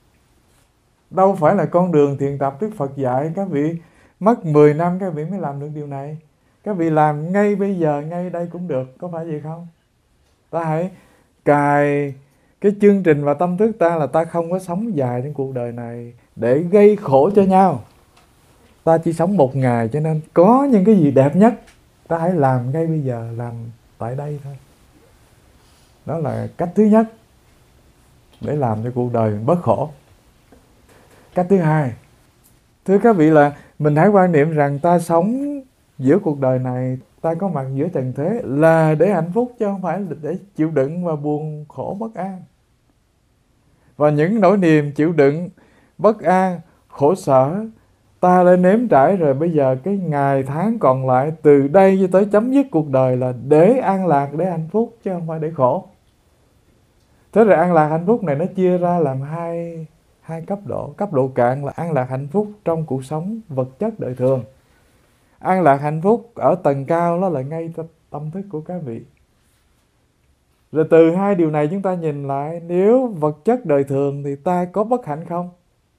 Đâu phải là con đường thiền tập Đức Phật dạy các vị mất mười năm các vị mới làm được điều này. Các vị làm ngay bây giờ, ngay đây cũng được, có phải vậy không? Ta hãy cài cái chương trình và tâm thức ta là ta không có sống dài trên cuộc đời này để gây khổ cho nhau. Ta chỉ sống một ngày, cho nên có những cái gì đẹp nhất ta hãy làm ngay bây giờ, làm tại đây thôi. Đó là cách thứ nhất để làm cho cuộc đời mình bớt khổ. Cách thứ hai, thưa các vị, là mình hãy quan niệm rằng ta sống giữa cuộc đời này, ta có mặt giữa trần thế là để hạnh phúc, chứ không phải để chịu đựng và buồn khổ bất an. Và những nỗi niềm chịu đựng, bất an, khổ sở ta đã nếm trải rồi. Bây giờ cái ngày tháng còn lại từ đây cho tới chấm dứt cuộc đời là để an lạc, để hạnh phúc, chứ không phải để khổ. Thế rồi an lạc hạnh phúc này nó chia ra làm hai, hai cấp độ. Cấp độ cạn là an lạc hạnh phúc trong cuộc sống vật chất đời thường. An lạc hạnh phúc ở tầng cao đó là ngay tâm thức của các vị. Rồi từ hai điều này chúng ta nhìn lại, nếu vật chất đời thường thì ta có bất hạnh không?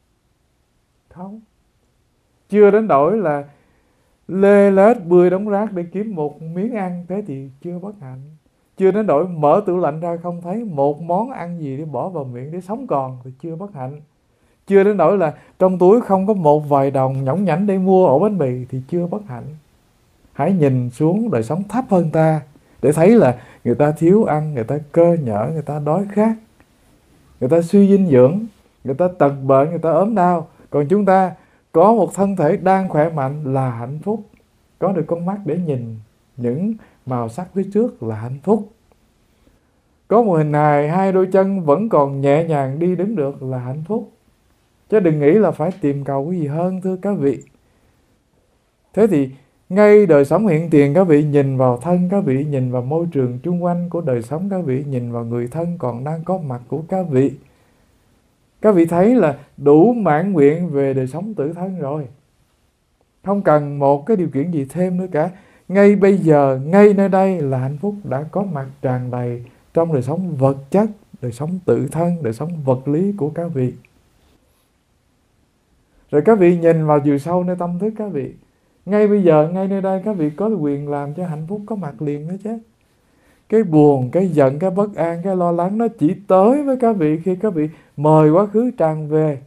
Không. Chưa đến đổi là lê lết bươi đống rác để kiếm một miếng ăn, thế thì chưa bất hạnh. Chưa đến đổi mở tủ lạnh ra không thấy một món ăn gì để bỏ vào miệng để sống còn, thì chưa bất hạnh. Chưa đến nỗi là trong túi không có một vài đồng nhõng nhảnh để mua ổ bánh mì, thì chưa bất hạnh. Hãy nhìn xuống đời sống thấp hơn ta để thấy là người ta thiếu ăn, người ta cơ nhở, người ta đói khát, người ta suy dinh dưỡng, người ta tật bệnh, người ta ốm đau. Còn chúng ta có một thân thể đang khỏe mạnh là hạnh phúc. Có được con mắt để nhìn những màu sắc phía trước là hạnh phúc. Có một hình hài, hai đôi chân vẫn còn nhẹ nhàng đi đứng được là hạnh phúc. Chứ đừng nghĩ là phải tìm cầu cái gì hơn, thưa các vị. Thế thì ngay đời sống hiện tiền, các vị nhìn vào thân, các vị nhìn vào môi trường chung quanh của đời sống, các vị nhìn vào người thân còn đang có mặt của các vị. Các vị thấy là đủ mãn nguyện về đời sống tự thân rồi. Không cần một cái điều kiện gì thêm nữa cả. Ngay bây giờ, ngay nơi đây là hạnh phúc đã có mặt tràn đầy trong đời sống vật chất, đời sống tự thân, đời sống vật lý của các vị. Rồi các vị nhìn vào chiều sâu nơi tâm thức các vị. Ngay bây giờ, ngay nơi đây các vị có quyền làm cho hạnh phúc có mặt liền đó chứ. Cái buồn, cái giận, cái bất an, cái lo lắng nó chỉ tới với các vị khi các vị mời quá khứ tràn về.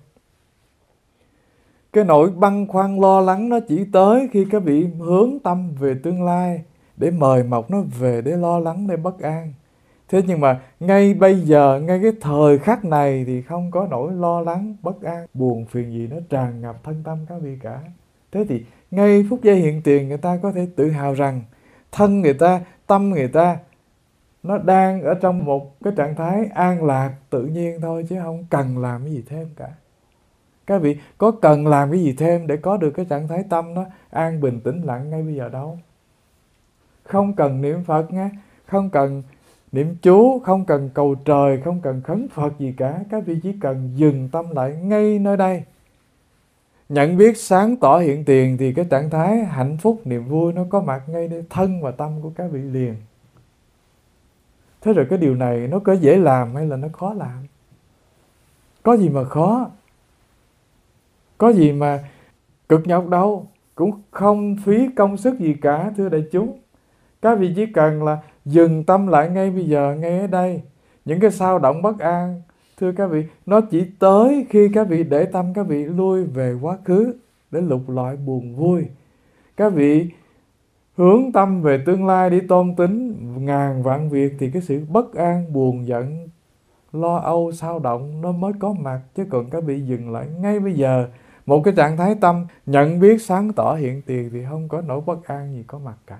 Cái nỗi băn khoăn lo lắng nó chỉ tới khi các vị hướng tâm về tương lai, để mời mọc nó về, để lo lắng, để bất an. Thế nhưng mà ngay bây giờ, ngay cái thời khắc này thì không có nỗi lo lắng, bất an, buồn phiền gì nó tràn ngập thân tâm các vị cả. Thế thì ngay phút giây hiện tiền người ta có thể tự hào rằng thân người ta, tâm người ta nó đang ở trong một cái trạng thái an lạc tự nhiên thôi, chứ không cần làm cái gì thêm cả. Các vị có cần làm cái gì thêm để có được cái trạng thái tâm nó an bình tĩnh lặng ngay bây giờ đâu. Không cần niệm Phật nha, không cần niệm chú, không cần cầu trời, không cần khấn Phật gì cả. Các vị chỉ cần dừng tâm lại ngay nơi đây, nhận biết sáng tỏ hiện tiền, thì cái trạng thái hạnh phúc, niềm vui nó có mặt ngay nơi thân và tâm của các vị liền. Thế rồi cái điều này nó có dễ làm hay là nó khó làm? Có gì mà khó? Có gì mà cực nhọc đâu, cũng không phí công sức gì cả thưa đại chúng. Các vị chỉ cần là dừng tâm lại ngay bây giờ, ngay ở đây. Những cái sao động bất an, thưa các vị, nó chỉ tới khi các vị để tâm các vị lui về quá khứ để lục lọi buồn vui. Các vị hướng tâm về tương lai đi tôn tính ngàn vạn việc, thì cái sự bất an, buồn giận, lo âu, sao động nó mới có mặt. Chứ còn các vị dừng lại ngay bây giờ, một cái trạng thái tâm nhận biết sáng tỏ hiện tiền, thì không có nỗi bất an gì có mặt cả.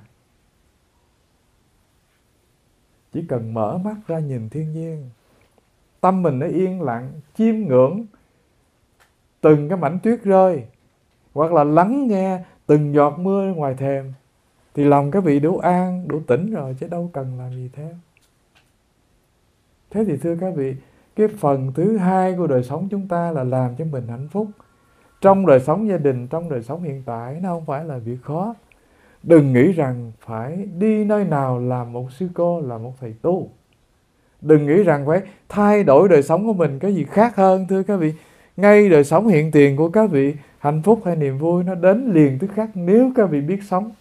Chỉ cần mở mắt ra nhìn thiên nhiên, tâm mình nó yên lặng, chiêm ngưỡng từng cái mảnh tuyết rơi, hoặc là lắng nghe từng giọt mưa ngoài thềm, thì lòng các vị đủ an, đủ tỉnh rồi, chứ đâu cần làm gì thêm. Thế thì thưa các vị, cái phần thứ hai của đời sống chúng ta là làm cho mình hạnh phúc. Trong đời sống gia đình, trong đời sống hiện tại, nó không phải là việc khó. Đừng nghĩ rằng phải đi nơi nào làm một sư cô, là một thầy tu. Đừng nghĩ rằng phải thay đổi đời sống của mình cái gì khác hơn. Thưa các vị, ngay đời sống hiện tiền của các vị, hạnh phúc hay niềm vui nó đến liền tức khắc nếu các vị biết sống.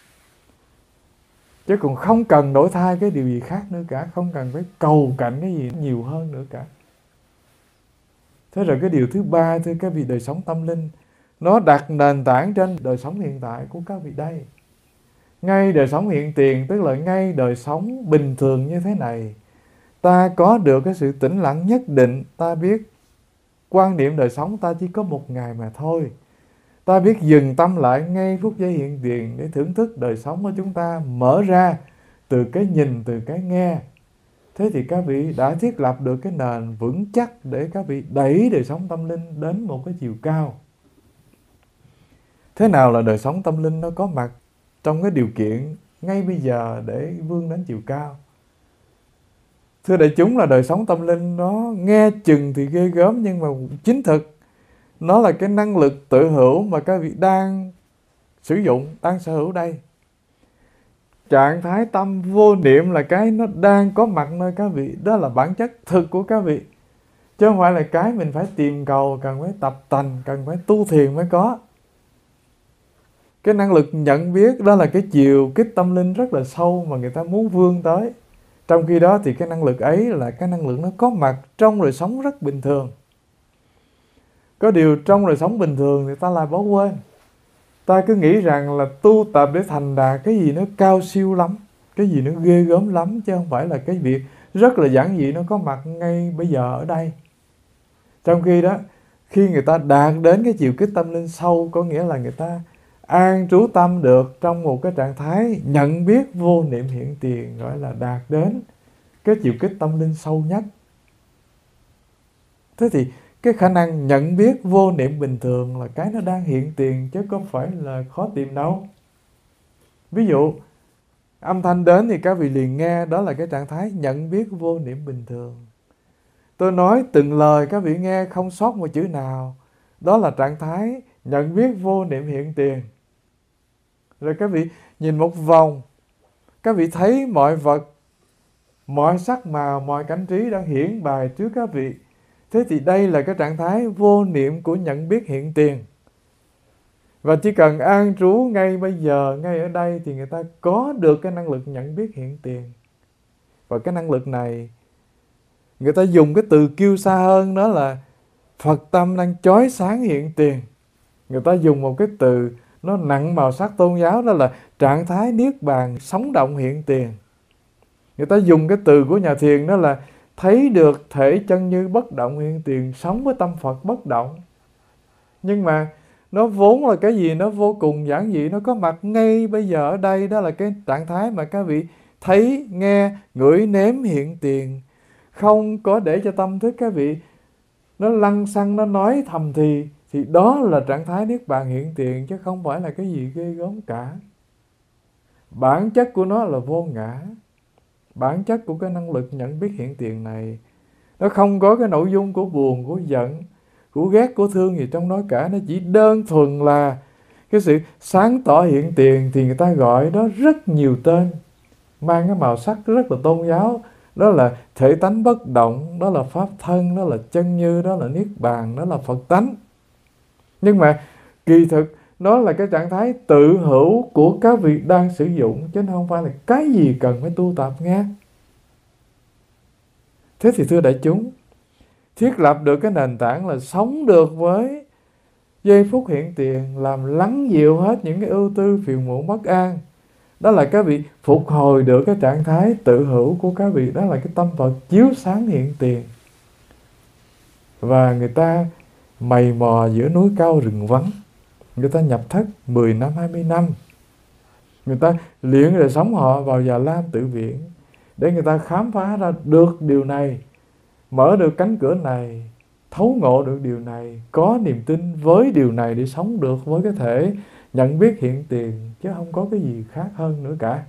Chứ còn không cần đổi thay cái điều gì khác nữa cả, không cần phải cầu cạnh cái gì nhiều hơn nữa cả. Thế rồi cái điều thứ ba, thưa các vị, đời sống tâm linh nó đặt nền tảng trên đời sống hiện tại của các vị đây. Ngay đời sống hiện tiền, tức là ngay đời sống bình thường như thế này, ta có được cái sự tĩnh lặng nhất định. Ta biết quan niệm đời sống ta chỉ có một ngày mà thôi. Ta biết dừng tâm lại ngay phút giây hiện tiền để thưởng thức đời sống của chúng ta mở ra từ cái nhìn, từ cái nghe. Thế thì các vị đã thiết lập được cái nền vững chắc để các vị đẩy đời sống tâm linh đến một cái chiều cao. Thế nào là đời sống tâm linh nó có mặt trong cái điều kiện ngay bây giờ để vươn đến chiều cao? Thưa đại chúng, là đời sống tâm linh nó nghe chừng thì ghê gớm, nhưng mà chính thực nó là cái năng lực tự hữu mà các vị đang sử dụng, đang sở hữu đây. Trạng thái tâm vô niệm là cái nó đang có mặt nơi các vị. Đó là bản chất thực của các vị, chứ không phải là cái mình phải tìm cầu, cần phải tập tành, cần phải tu thiền mới có. Cái năng lực nhận biết đó là cái chiều kích tâm linh rất là sâu mà người ta muốn vươn tới. Trong khi đó thì cái năng lực ấy là cái năng lượng nó có mặt trong đời sống rất bình thường. Có điều trong đời sống bình thường thì ta lại bỏ quên. Ta cứ nghĩ rằng là tu tập để thành đạt cái gì nó cao siêu lắm, cái gì nó ghê gớm lắm, chứ không phải là cái việc rất là giản dị nó có mặt ngay bây giờ ở đây. Trong khi đó, khi người ta đạt đến cái chiều kích tâm linh sâu, có nghĩa là người ta an trú tâm được trong một cái trạng thái nhận biết vô niệm hiện tiền, gọi là đạt đến cái chiều kích tâm linh sâu nhất. Thế thì cái khả năng nhận biết vô niệm bình thường là cái nó đang hiện tiền, chứ có phải là khó tìm đâu. Ví dụ âm thanh đến thì các vị liền nghe, đó là cái trạng thái nhận biết vô niệm bình thường. Tôi nói từng lời các vị nghe không sót một chữ nào, đó là trạng thái nhận biết vô niệm hiện tiền. Rồi các vị nhìn một vòng, các vị thấy mọi vật, mọi sắc màu, mọi cảnh trí đang hiển bày trước các vị. Thế thì đây là cái trạng thái vô niệm của nhận biết hiện tiền. Và chỉ cần an trú ngay bây giờ, ngay ở đây thì người ta có được cái năng lực nhận biết hiện tiền. Và cái năng lực này, người ta dùng cái từ kêu xa hơn, đó là Phật tâm đang chói sáng hiện tiền. Người ta dùng một cái từ nó nặng màu sắc tôn giáo, đó là trạng thái niết bàn sống động hiện tiền. Người ta dùng cái từ của nhà thiền, đó là thấy được thể chân như bất động hiện tiền, sống với tâm Phật bất động. Nhưng mà nó vốn là cái gì? Nó vô cùng giản dị, nó có mặt ngay bây giờ ở đây. Đó là cái trạng thái mà các vị thấy, nghe, ngửi, nếm hiện tiền. Không có để cho tâm thức các vị nó lăng xăng, nó nói thầm thì, thì đó là trạng thái niết bàn hiện tiền, chứ không phải là cái gì ghê gớm cả. Bản chất của nó là vô ngã. Bản chất của cái năng lực nhận biết hiện tiền này, nó không có cái nội dung của buồn, của giận, của ghét, của thương gì trong đó cả. Nó chỉ đơn thuần là cái sự sáng tỏ hiện tiền. Thì người ta gọi đó rất nhiều tên, mang cái màu sắc rất là tôn giáo. Đó là thể tánh bất động, đó là pháp thân, đó là chân như, đó là niết bàn, đó là Phật tánh. Nhưng mà kỳ thực nó là cái trạng thái tự hữu của các vị đang sử dụng, chứ không phải là cái gì cần phải tu tập nghe. Thế thì thưa đại chúng, thiết lập được cái nền tảng là sống được với giây phút hiện tiền, làm lắng dịu hết những cái ưu tư phiền muộn bất an. Đó là các vị phục hồi được cái trạng thái tự hữu của các vị. Đó là cái tâm Phật chiếu sáng hiện tiền. Và người ta mày mò giữa núi cao rừng vắng, người ta nhập thất mười năm, hai mươi năm. Người ta luyện đời sống họ vào Già Lam tự viện, để người ta khám phá ra được điều này, mở được cánh cửa này, thấu ngộ được điều này, có niềm tin với điều này để sống được với cái thể nhận biết hiện tiền, chứ không có cái gì khác hơn nữa cả.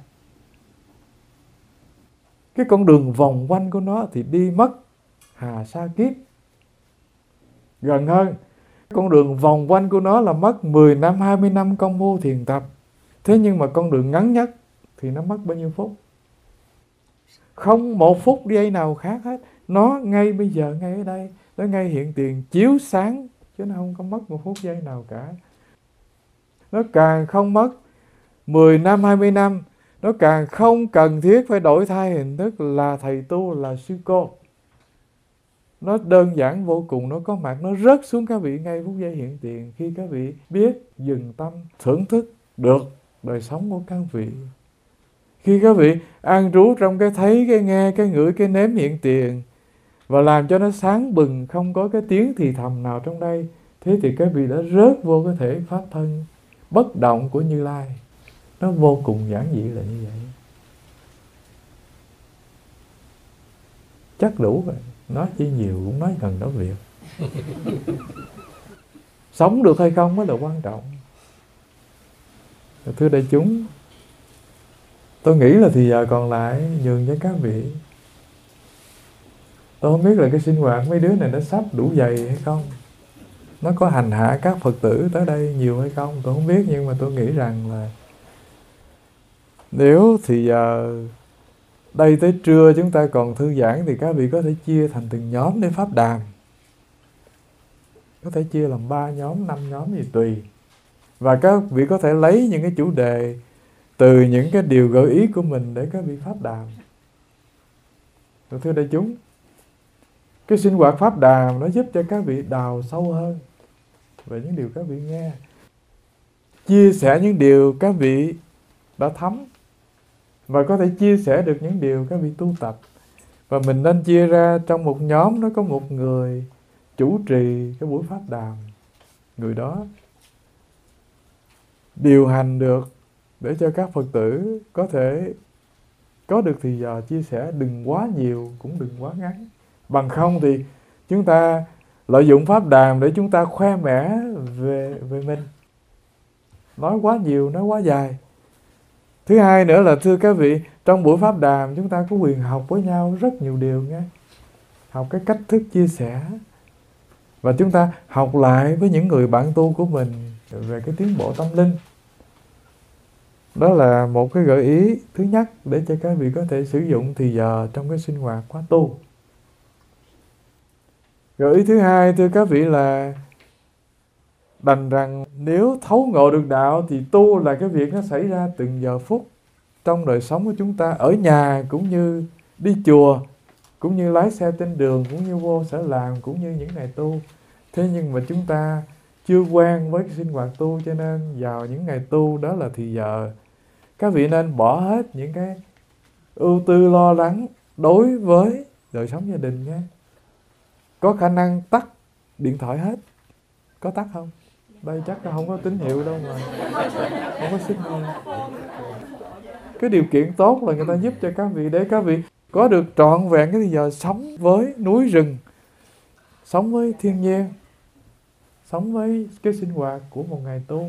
Cái con đường vòng quanh của nó thì đi mất hà sa kiếp. Gần hơn, con đường vòng quanh của nó là mất mười năm, hai mươi năm công phu thiền tập. Thế nhưng mà con đường ngắn nhất thì nó mất bao nhiêu phút? Không một phút giây nào khác hết. Nó ngay bây giờ, ngay ở đây, nó ngay hiện tiền chiếu sáng, chứ nó không có mất một phút giây nào cả. Nó càng không mất mười năm, hai mươi năm, nó càng không cần thiết phải đổi thay hình thức là thầy tu, là sư cô. Nó đơn giản vô cùng, nó có mặt, nó rớt xuống các vị ngay phút giây hiện tiền, khi các vị biết dừng tâm thưởng thức được đời sống của các vị. Khi các vị an trú trong cái thấy, cái nghe, cái ngửi, cái nếm hiện tiền, và làm cho nó sáng bừng, không có cái tiếng thì thầm nào trong đây, thế thì các vị đã rớt vô cái thể pháp thân bất động của Như Lai. Nó vô cùng giản dị là như vậy. Chắc đủ vậy. Nói chi nhiều cũng nói gần đó việc. Sống được hay không mới là quan trọng. Thưa đại chúng, tôi nghĩ là thì giờ còn lại nhường cho các vị. Tôi không biết là cái sinh hoạt mấy đứa này nó sắp đủ dày hay không, nó có hành hạ các Phật tử tới đây nhiều hay không, tôi không biết. Nhưng mà tôi nghĩ rằng là nếu thì giờ đây tới trưa chúng ta còn thư giãn, thì các vị có thể chia thành từng nhóm để pháp đàm. Có thể chia làm ba nhóm, năm nhóm gì tùy. Và các vị có thể lấy những cái chủ đề từ những cái điều gợi ý của mình để các vị pháp đàm. Rồi thưa đại chúng, cái sinh hoạt pháp đàm nó giúp cho các vị đào sâu hơn về những điều các vị nghe, chia sẻ những điều các vị đã thấm, và có thể chia sẻ được những điều các vị tu tập. Và mình nên chia ra trong một nhóm, nó có một người chủ trì cái buổi pháp đàm. Người đó điều hành được để cho các Phật tử có thể có được thì giờ chia sẻ, đừng quá nhiều cũng đừng quá ngắn. Bằng không thì chúng ta lợi dụng pháp đàm để chúng ta khoe mẽ về, về mình, nói quá nhiều, nói quá dài. Thứ hai nữa là thưa các vị, trong buổi pháp đàm chúng ta có quyền học với nhau rất nhiều điều nghe. Học cái cách thức chia sẻ, và chúng ta học lại với những người bạn tu của mình về cái tiến bộ tâm linh. Đó là một cái gợi ý thứ nhất để cho các vị có thể sử dụng thì giờ trong cái sinh hoạt khóa tu. Gợi ý thứ hai thưa các vị là Đành rằng nếu thấu ngộ được đạo thì tu là cái việc nó xảy ra từng giờ phút trong đời sống của chúng ta, ở nhà cũng như đi chùa, cũng như lái xe trên đường, cũng như vô sở làm, cũng như những ngày tu. Thế nhưng mà chúng ta chưa quen với cái sinh hoạt tu, cho nên vào những ngày tu đó là thì giờ các vị nên bỏ hết những cái ưu tư lo lắng đối với đời sống gia đình nha. Có khả năng tắt điện thoại hết. Có tắt không? Đây chắc là không có tín hiệu đâu mà. Không có signal. Cái điều kiện tốt là người ta giúp cho các vị để các vị có được trọn vẹn cái giờ sống với núi rừng, sống với thiên nhiên, sống với cái sinh hoạt của một ngày tu.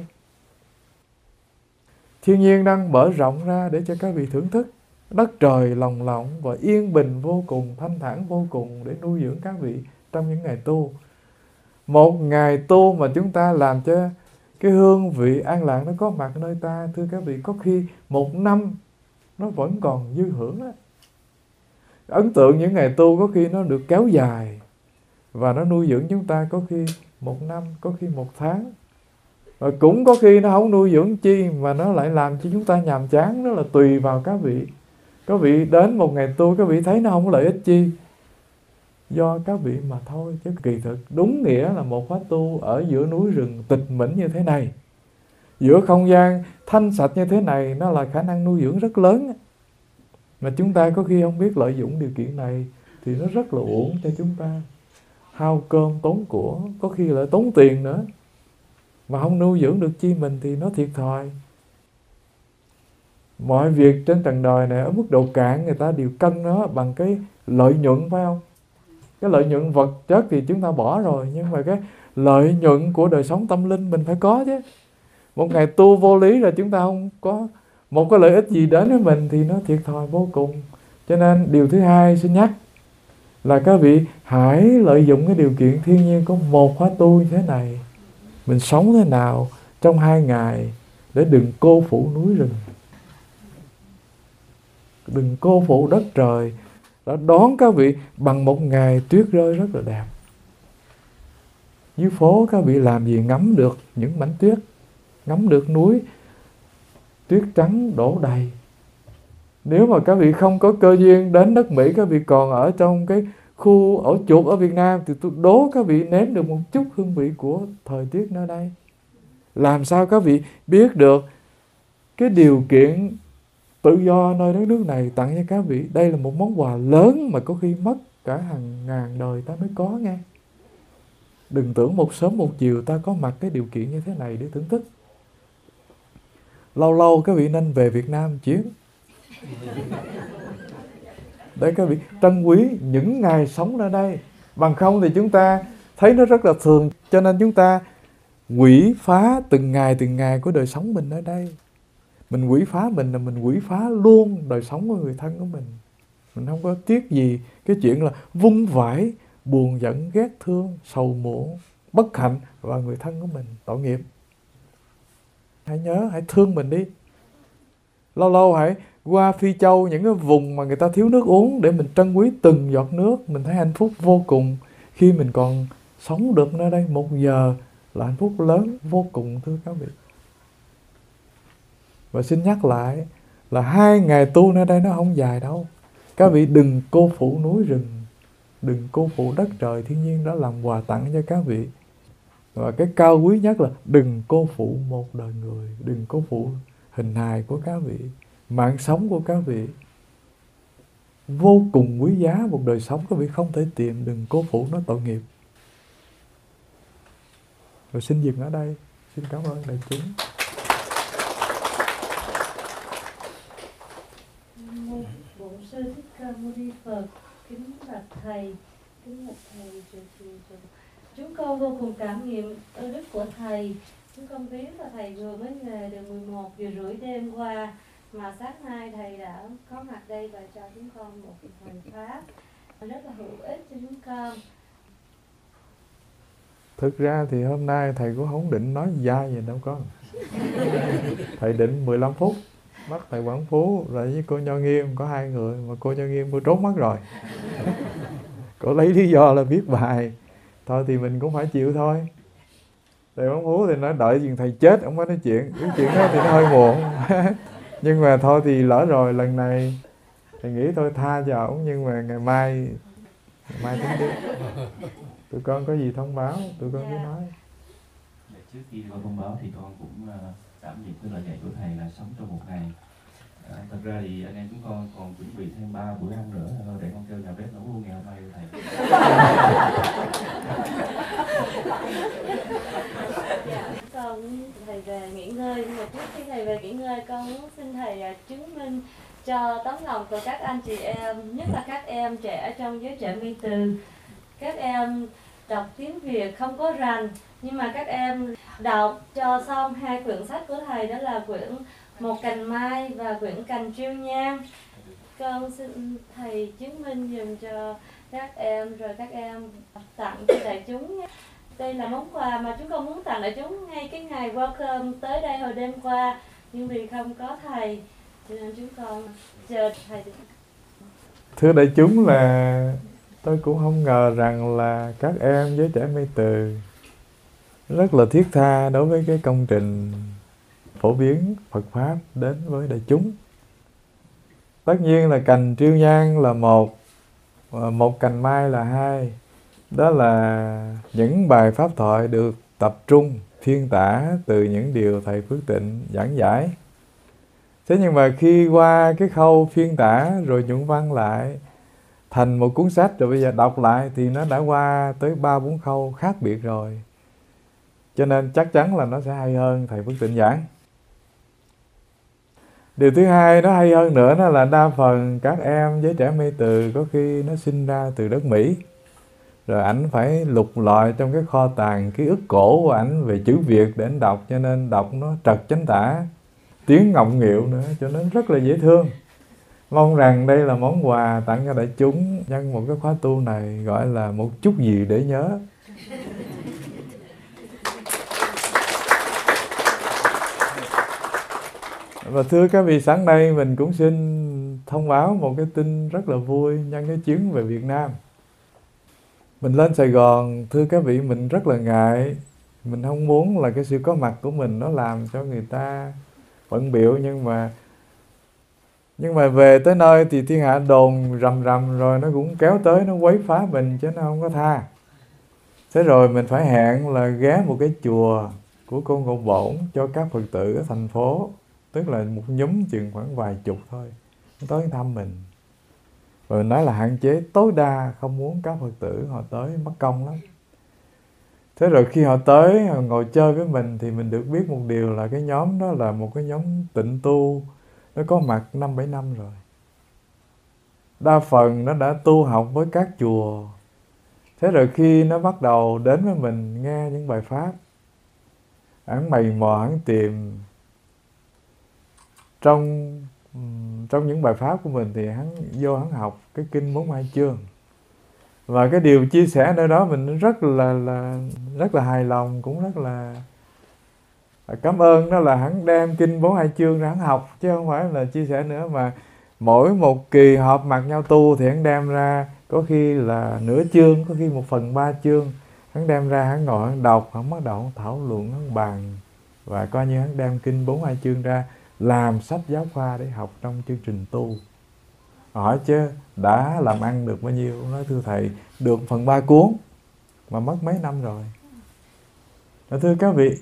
Thiên nhiên đang mở rộng ra để cho các vị thưởng thức. Đất trời lồng lộng và yên bình vô cùng, thanh thản vô cùng để nuôi dưỡng các vị trong những ngày tu. Một ngày tu mà chúng ta làm cho cái hương vị an lạc nó có mặt nơi ta, thưa các vị, có khi một năm nó vẫn còn dư hưởng đó. Ấn tượng những ngày tu có khi nó được kéo dài và nó nuôi dưỡng chúng ta có khi một năm, có khi một tháng. Và cũng có khi nó không nuôi dưỡng chi mà nó lại làm cho chúng ta nhàm chán. Đó là tùy vào các vị. Các vị đến một ngày tu các vị thấy nó không có lợi ích chi, do các vị mà thôi. Chứ kỳ thực đúng nghĩa là một khóa tu ở giữa núi rừng tịch mịch như thế này, giữa không gian thanh sạch như thế này, nó là khả năng nuôi dưỡng rất lớn. Mà chúng ta có khi không biết lợi dụng điều kiện này thì nó rất là uổng cho chúng ta. Hao cơm tốn của, có khi lại tốn tiền nữa. Mà không nuôi dưỡng được chi mình thì nó thiệt thòi. Mọi việc trên trần đời này ở mức độ cạn người ta đều cân nó bằng cái lợi nhuận, phải không? Cái lợi nhuận vật chất thì chúng ta bỏ rồi, nhưng mà cái lợi nhuận của đời sống tâm linh mình phải có chứ. Một ngày tu vô lý là chúng ta không có một cái lợi ích gì đến với mình thì nó thiệt thòi vô cùng. Cho nên điều thứ hai xin nhắc là các vị hãy lợi dụng cái điều kiện thiên nhiên có một khóa tu như thế này. Mình sống thế nào trong hai ngày để đừng cô phụ núi rừng, đừng cô phụ đất trời, đã đón các vị bằng một ngày tuyết rơi rất là đẹp. Dưới phố các vị làm gì ngắm được những mảnh tuyết, ngắm được núi tuyết trắng đổ đầy. Nếu mà các vị không có cơ duyên đến đất Mỹ, các vị còn ở trong cái khu ổ chuột ở Việt Nam, thì tôi đố các vị nếm được một chút hương vị của thời tiết nơi đây. Làm sao các vị biết được cái điều kiện tự do nơi đất nước này tặng cho các vị? Đây là một món quà lớn mà có khi mất cả hàng ngàn đời ta mới có nghe. Đừng tưởng một sớm một chiều ta có mặt cái điều kiện như thế này để thưởng thức. Lâu lâu các vị nên về Việt Nam chuyến để các vị trân quý những ngày sống ở đây. Bằng không thì chúng ta thấy nó rất là thường, cho nên chúng ta quỷ phá từng ngày từng ngày của đời sống mình ở đây. Mình quỷ phá mình là mình quỷ phá luôn đời sống của người thân của mình. Mình không có tiếc gì cái chuyện là vung vãi, buồn giận, ghét thương, sầu muộn, bất hạnh và người thân của mình, tội nghiệp. Hãy nhớ, hãy thương mình đi. Lâu lâu hãy qua Phi Châu, những cái vùng mà người ta thiếu nước uống, để mình trân quý từng giọt nước. Mình thấy hạnh phúc vô cùng khi mình còn sống được nơi đây một giờ, là hạnh phúc lớn vô cùng, thưa các vị. Và xin nhắc lại là hai ngày tu nơi đây nó không dài đâu. Các vị đừng cô phụ núi rừng, đừng cô phụ đất trời thiên nhiên đã làm quà tặng cho các vị. Và cái cao quý nhất là đừng cô phụ một đời người, đừng cô phụ hình hài của các vị, mạng sống của các vị. Vô cùng quý giá một đời sống các vị không thể tìm, đừng cô phụ nó, tội nghiệp. Rồi xin dừng ở đây. Xin cảm ơn đại chúng. Bổn sư Thích Ca Mâu Ni Phật, kính bạch thầy, kính bạch thầy, chúng con vô cùng cảm nghiệm ơn đức của thầy. Chúng con biết là thầy vừa mới về được mười một giờ rưỡi đêm qua, mà sáng nay thầy đã có mặt đây và cho chúng con một thời pháp rất là hữu ích cho chúng con. Thực ra thì hôm nay thầy cũng không định nói dai gì đâu con. Thầy định mười lăm phút. Bắt thầy Quảng Phú rồi với cô Nho Nghiêm có hai người, mà cô Nho Nghiêm cô trốn mất rồi. Cô lấy lý do là viết bài. Thôi thì mình cũng phải chịu thôi. Thầy Phong Phú thì nói đợi chừng thầy chết ông mới nói chuyện. Cái chuyện đó thì nó hơi muộn. Nhưng mà thôi thì lỡ rồi, lần này thầy nghĩ thôi tha cho ổng, nhưng mà ngày mai ngày mai tính tiếp. Tụi con có gì thông báo, tụi con cứ nói. Trước khi con thông báo thì con cũng đảm nhiệm cái lời dạy của thầy là sống trong một ngày. À, thật ra thì anh em chúng con còn chuẩn bị thêm ba bữa ăn nữa thôi, để con kêu nhà bếp nấu luôn ngày hôm nay của thầy. Con thầy về nghỉ ngơi, nhưng mà trước khi thầy về nghỉ ngơi, con muốn xin thầy chứng minh cho tấm lòng của các anh chị em, nhất là các em trẻ trong giới trẻ Mi Từ. Các em đọc tiếng Việt không có rành, nhưng mà các em đọc cho xong hai quyển sách của thầy, đó là quyển Một Cành Mai và quyển Cành Triêu Nhang. Con xin thầy chứng minh dùm cho các em, rồi các em tặng cho đại chúng nhé. Đây là món quà mà chúng con muốn tặng đại chúng ngay cái ngày welcome tới đây hồi đêm qua, nhưng vì không có thầy cho nên chúng con chờ thầy. Thưa đại chúng, là tôi cũng không ngờ rằng là các em giới trẻ Mi Từ rất là thiết tha đối với cái công trình phổ biến Phật Pháp đến với đại chúng. Tất nhiên là Cành Triêu Nhang là một, Một Cành Mai là hai. Đó là những bài pháp thoại được tập trung phiên tả từ những điều thầy Phước Tịnh giảng giải. Thế nhưng mà khi qua cái khâu phiên tả rồi nhuận văn lại thành một cuốn sách, rồi bây giờ đọc lại thì nó đã qua tới ba bốn khâu khác biệt rồi. Cho nên chắc chắn là nó sẽ hay hơn thầy Phước Tịnh giảng. Điều thứ hai nó hay hơn nữa, đó là đa phần các em giới trẻ Mi Từ có khi nó sinh ra từ đất Mỹ, rồi ảnh phải lục lọi trong cái kho tàng ký ức cổ của ảnh về chữ Việt để ảnh đọc, cho nên đọc nó trật chánh tả, tiếng ngọng nghịu nữa, cho nên rất là dễ thương. Mong rằng đây là món quà tặng cho đại chúng nhân một cái khóa tu này, gọi là một chút gì để nhớ. Và thưa các vị, sáng nay mình cũng xin thông báo một cái tin rất là vui nhân cái chuyến về Việt Nam. Mình lên Sài Gòn, thưa các vị, mình rất là ngại. Mình không muốn là cái sự có mặt của mình nó làm cho người ta bận biểu, nhưng mà nhưng mà về tới nơi thì thiên hạ đồn rầm rầm rồi, nó cũng kéo tới, nó quấy phá mình chứ nó không có tha. Thế rồi mình phải hẹn là ghé một cái chùa của cô Ngộ Bổn cho các Phật tử ở thành phố, tức là một nhóm chừng khoảng vài chục thôi, tới thăm mình. Rồi nói là hạn chế tối đa, không muốn các Phật tử họ tới mất công lắm. Thế rồi khi họ tới, họ ngồi chơi với mình thì mình được biết một điều là cái nhóm đó là một cái nhóm tịnh tu, nó có mặt năm bảy năm rồi. Đa phần nó đã tu học với các chùa. Thế rồi khi nó bắt đầu đến với mình nghe những bài pháp, hắn mày mò, hắn tìm. Trong trong những bài pháp của mình thì hắn vô hắn học cái kinh bốn mươi hai chương. Và cái điều chia sẻ nơi đó mình rất là, là rất là hài lòng, cũng rất là cảm ơn. Đó là hắn đem kinh bốn mươi hai chương ra hắn học, chứ không phải là chia sẻ nữa. Mà mỗi một kỳ họp mặt nhau tu thì hắn đem ra, có khi là nửa chương, có khi một phần ba chương. Hắn đem ra, hắn ngồi, hắn đọc, hắn bắt đầu hắn thảo luận, hắn bàn. Và coi như hắn đem kinh bốn mươi hai chương ra làm sách giáo khoa để học trong chương trình tu. Hỏi chứ đã làm ăn được bao nhiêu? Nói thưa thầy, được phần ba cuốn mà mất mấy năm rồi. Nói thưa các vị,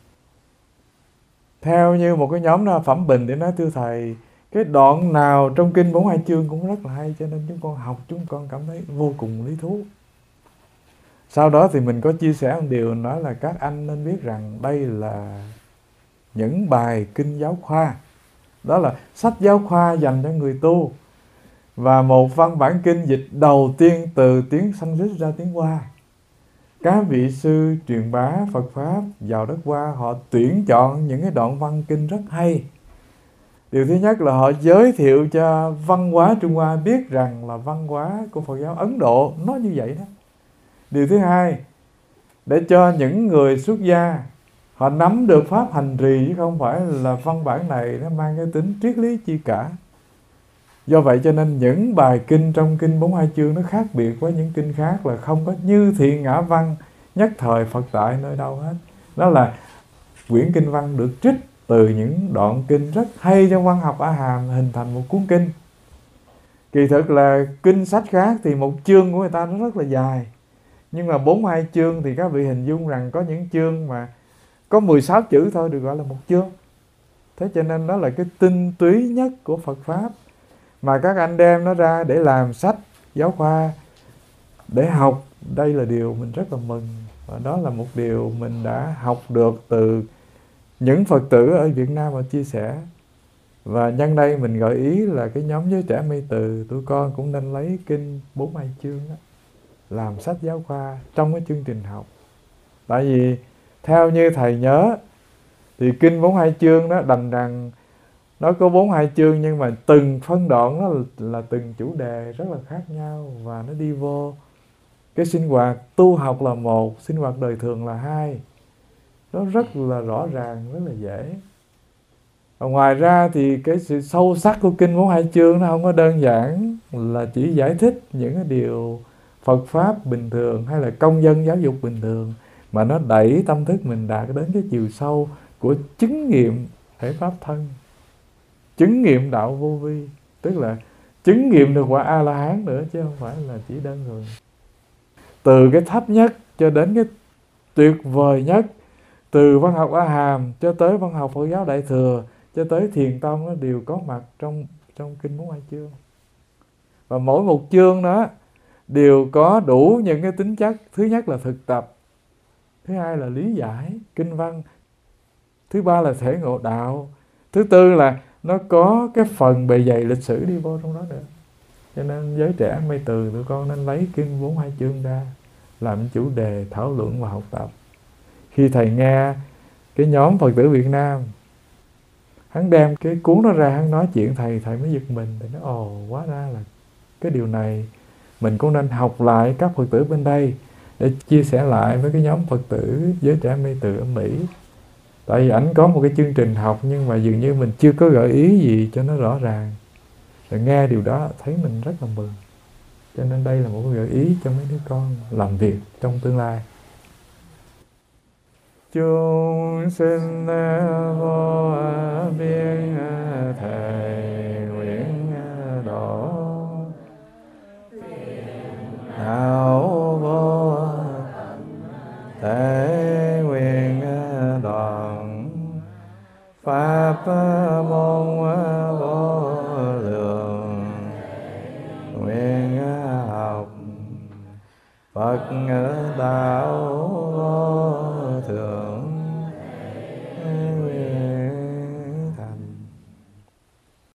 theo như một cái nhóm đó phẩm bình để nói thưa thầy, cái đoạn nào trong kinh bốn mươi hai chương cũng rất là hay, cho nên chúng con học, chúng con cảm thấy vô cùng lý thú. Sau đó thì mình có chia sẻ một điều, nói là các anh nên biết rằng đây là những bài kinh giáo khoa, đó là sách giáo khoa dành cho người tu, và một văn bản kinh dịch đầu tiên từ tiếng Sanskrit ra tiếng Hoa. Các vị sư truyền bá Phật Pháp vào đất Hoa, họ tuyển chọn những cái đoạn văn kinh rất hay. Điều thứ nhất là họ giới thiệu cho văn hóa Trung Hoa biết rằng là văn hóa của Phật giáo Ấn Độ nó như vậy đó. Điều thứ hai, để cho những người xuất gia họ nắm được pháp hành trì, chứ không phải là văn bản này nó mang cái tính triết lý chi cả. Do vậy cho nên những bài kinh trong kinh bốn mươi hai chương nó khác biệt với những kinh khác, là không có như thiện ngã văn nhất thời Phật tại nơi đâu hết. Đó là quyển kinh văn được trích từ những đoạn kinh rất hay trong văn học A Hàm hình thành một cuốn kinh. Kỳ thực là kinh sách khác thì một chương của người ta nó rất là dài, nhưng mà bốn mươi hai chương thì các vị hình dung rằng có những chương mà có mười sáu chữ thôi được gọi là một chương. Thế cho nên đó là cái tinh túy nhất của Phật Pháp mà các anh đem nó ra để làm sách giáo khoa, để học. Đây là điều mình rất là mừng, và đó là một điều mình đã học được từ những Phật tử ở Việt Nam mà chia sẻ. Và nhân đây mình gợi ý là cái nhóm giới trẻ Mây Từ, tụi con cũng nên lấy kinh bốn mươi hai chương đó, làm sách giáo khoa trong cái chương trình học. Tại vì theo như thầy nhớ thì kinh bốn mươi hai chương đó đành rằng nó có bốn mươi hai chương, nhưng mà từng phân đoạn nó là, là từng chủ đề rất là khác nhau, và nó đi vô cái sinh hoạt tu học là một, sinh hoạt đời thường là hai. Nó rất là rõ ràng, rất là dễ. Và ngoài ra thì cái sự sâu sắc của kinh bốn mươi hai chương nó không có đơn giản là chỉ giải thích những cái điều Phật Pháp bình thường hay là công dân giáo dục bình thường, mà nó đẩy tâm thức mình đạt đến cái chiều sâu của chứng nghiệm thể Pháp thân, chứng nghiệm đạo vô vi, tức là chứng nghiệm được quả A-la-hán nữa, chứ không phải là chỉ đơn thuần. Từ cái thấp nhất cho đến cái tuyệt vời nhất, từ văn học A Hàm cho tới văn học Phật giáo Đại Thừa cho tới Thiền Tông, nó đều có mặt trong trong kinh bốn mươi hai chương. Và mỗi một chương đó đều có đủ những cái tính chất. Thứ nhất là thực tập, thứ hai là lý giải kinh văn, thứ ba là thể ngộ đạo, thứ tư là nó có cái phần bề dày lịch sử đi vô trong đó nữa. Cho nên giới trẻ Mây Từ tụi con nên lấy kinh bốn mươi hai chương ra làm chủ đề thảo luận và học tập. Khi thầy nghe cái nhóm Phật tử Việt Nam hắn đem cái cuốn đó ra, hắn nói chuyện thầy, thầy mới giật mình. Thầy nói ồ, hóa ra là cái điều này mình cũng nên học lại các Phật tử bên đây để chia sẻ lại với cái nhóm Phật tử giới trẻ Mây Từ ở Mỹ. Tại vì ảnh có một cái chương trình học, nhưng mà dường như mình chưa có gợi ý gì cho nó rõ ràng. Rồi nghe điều đó thấy mình rất là mừng. Cho nên đây là một cái gợi ý cho mấy đứa con làm việc trong tương lai. Chúng sinh vô biên thầy nguyện độ, đạo vô thể nguyện đoạn, pháp môn vô lượng nguyện học, Phật đạo vô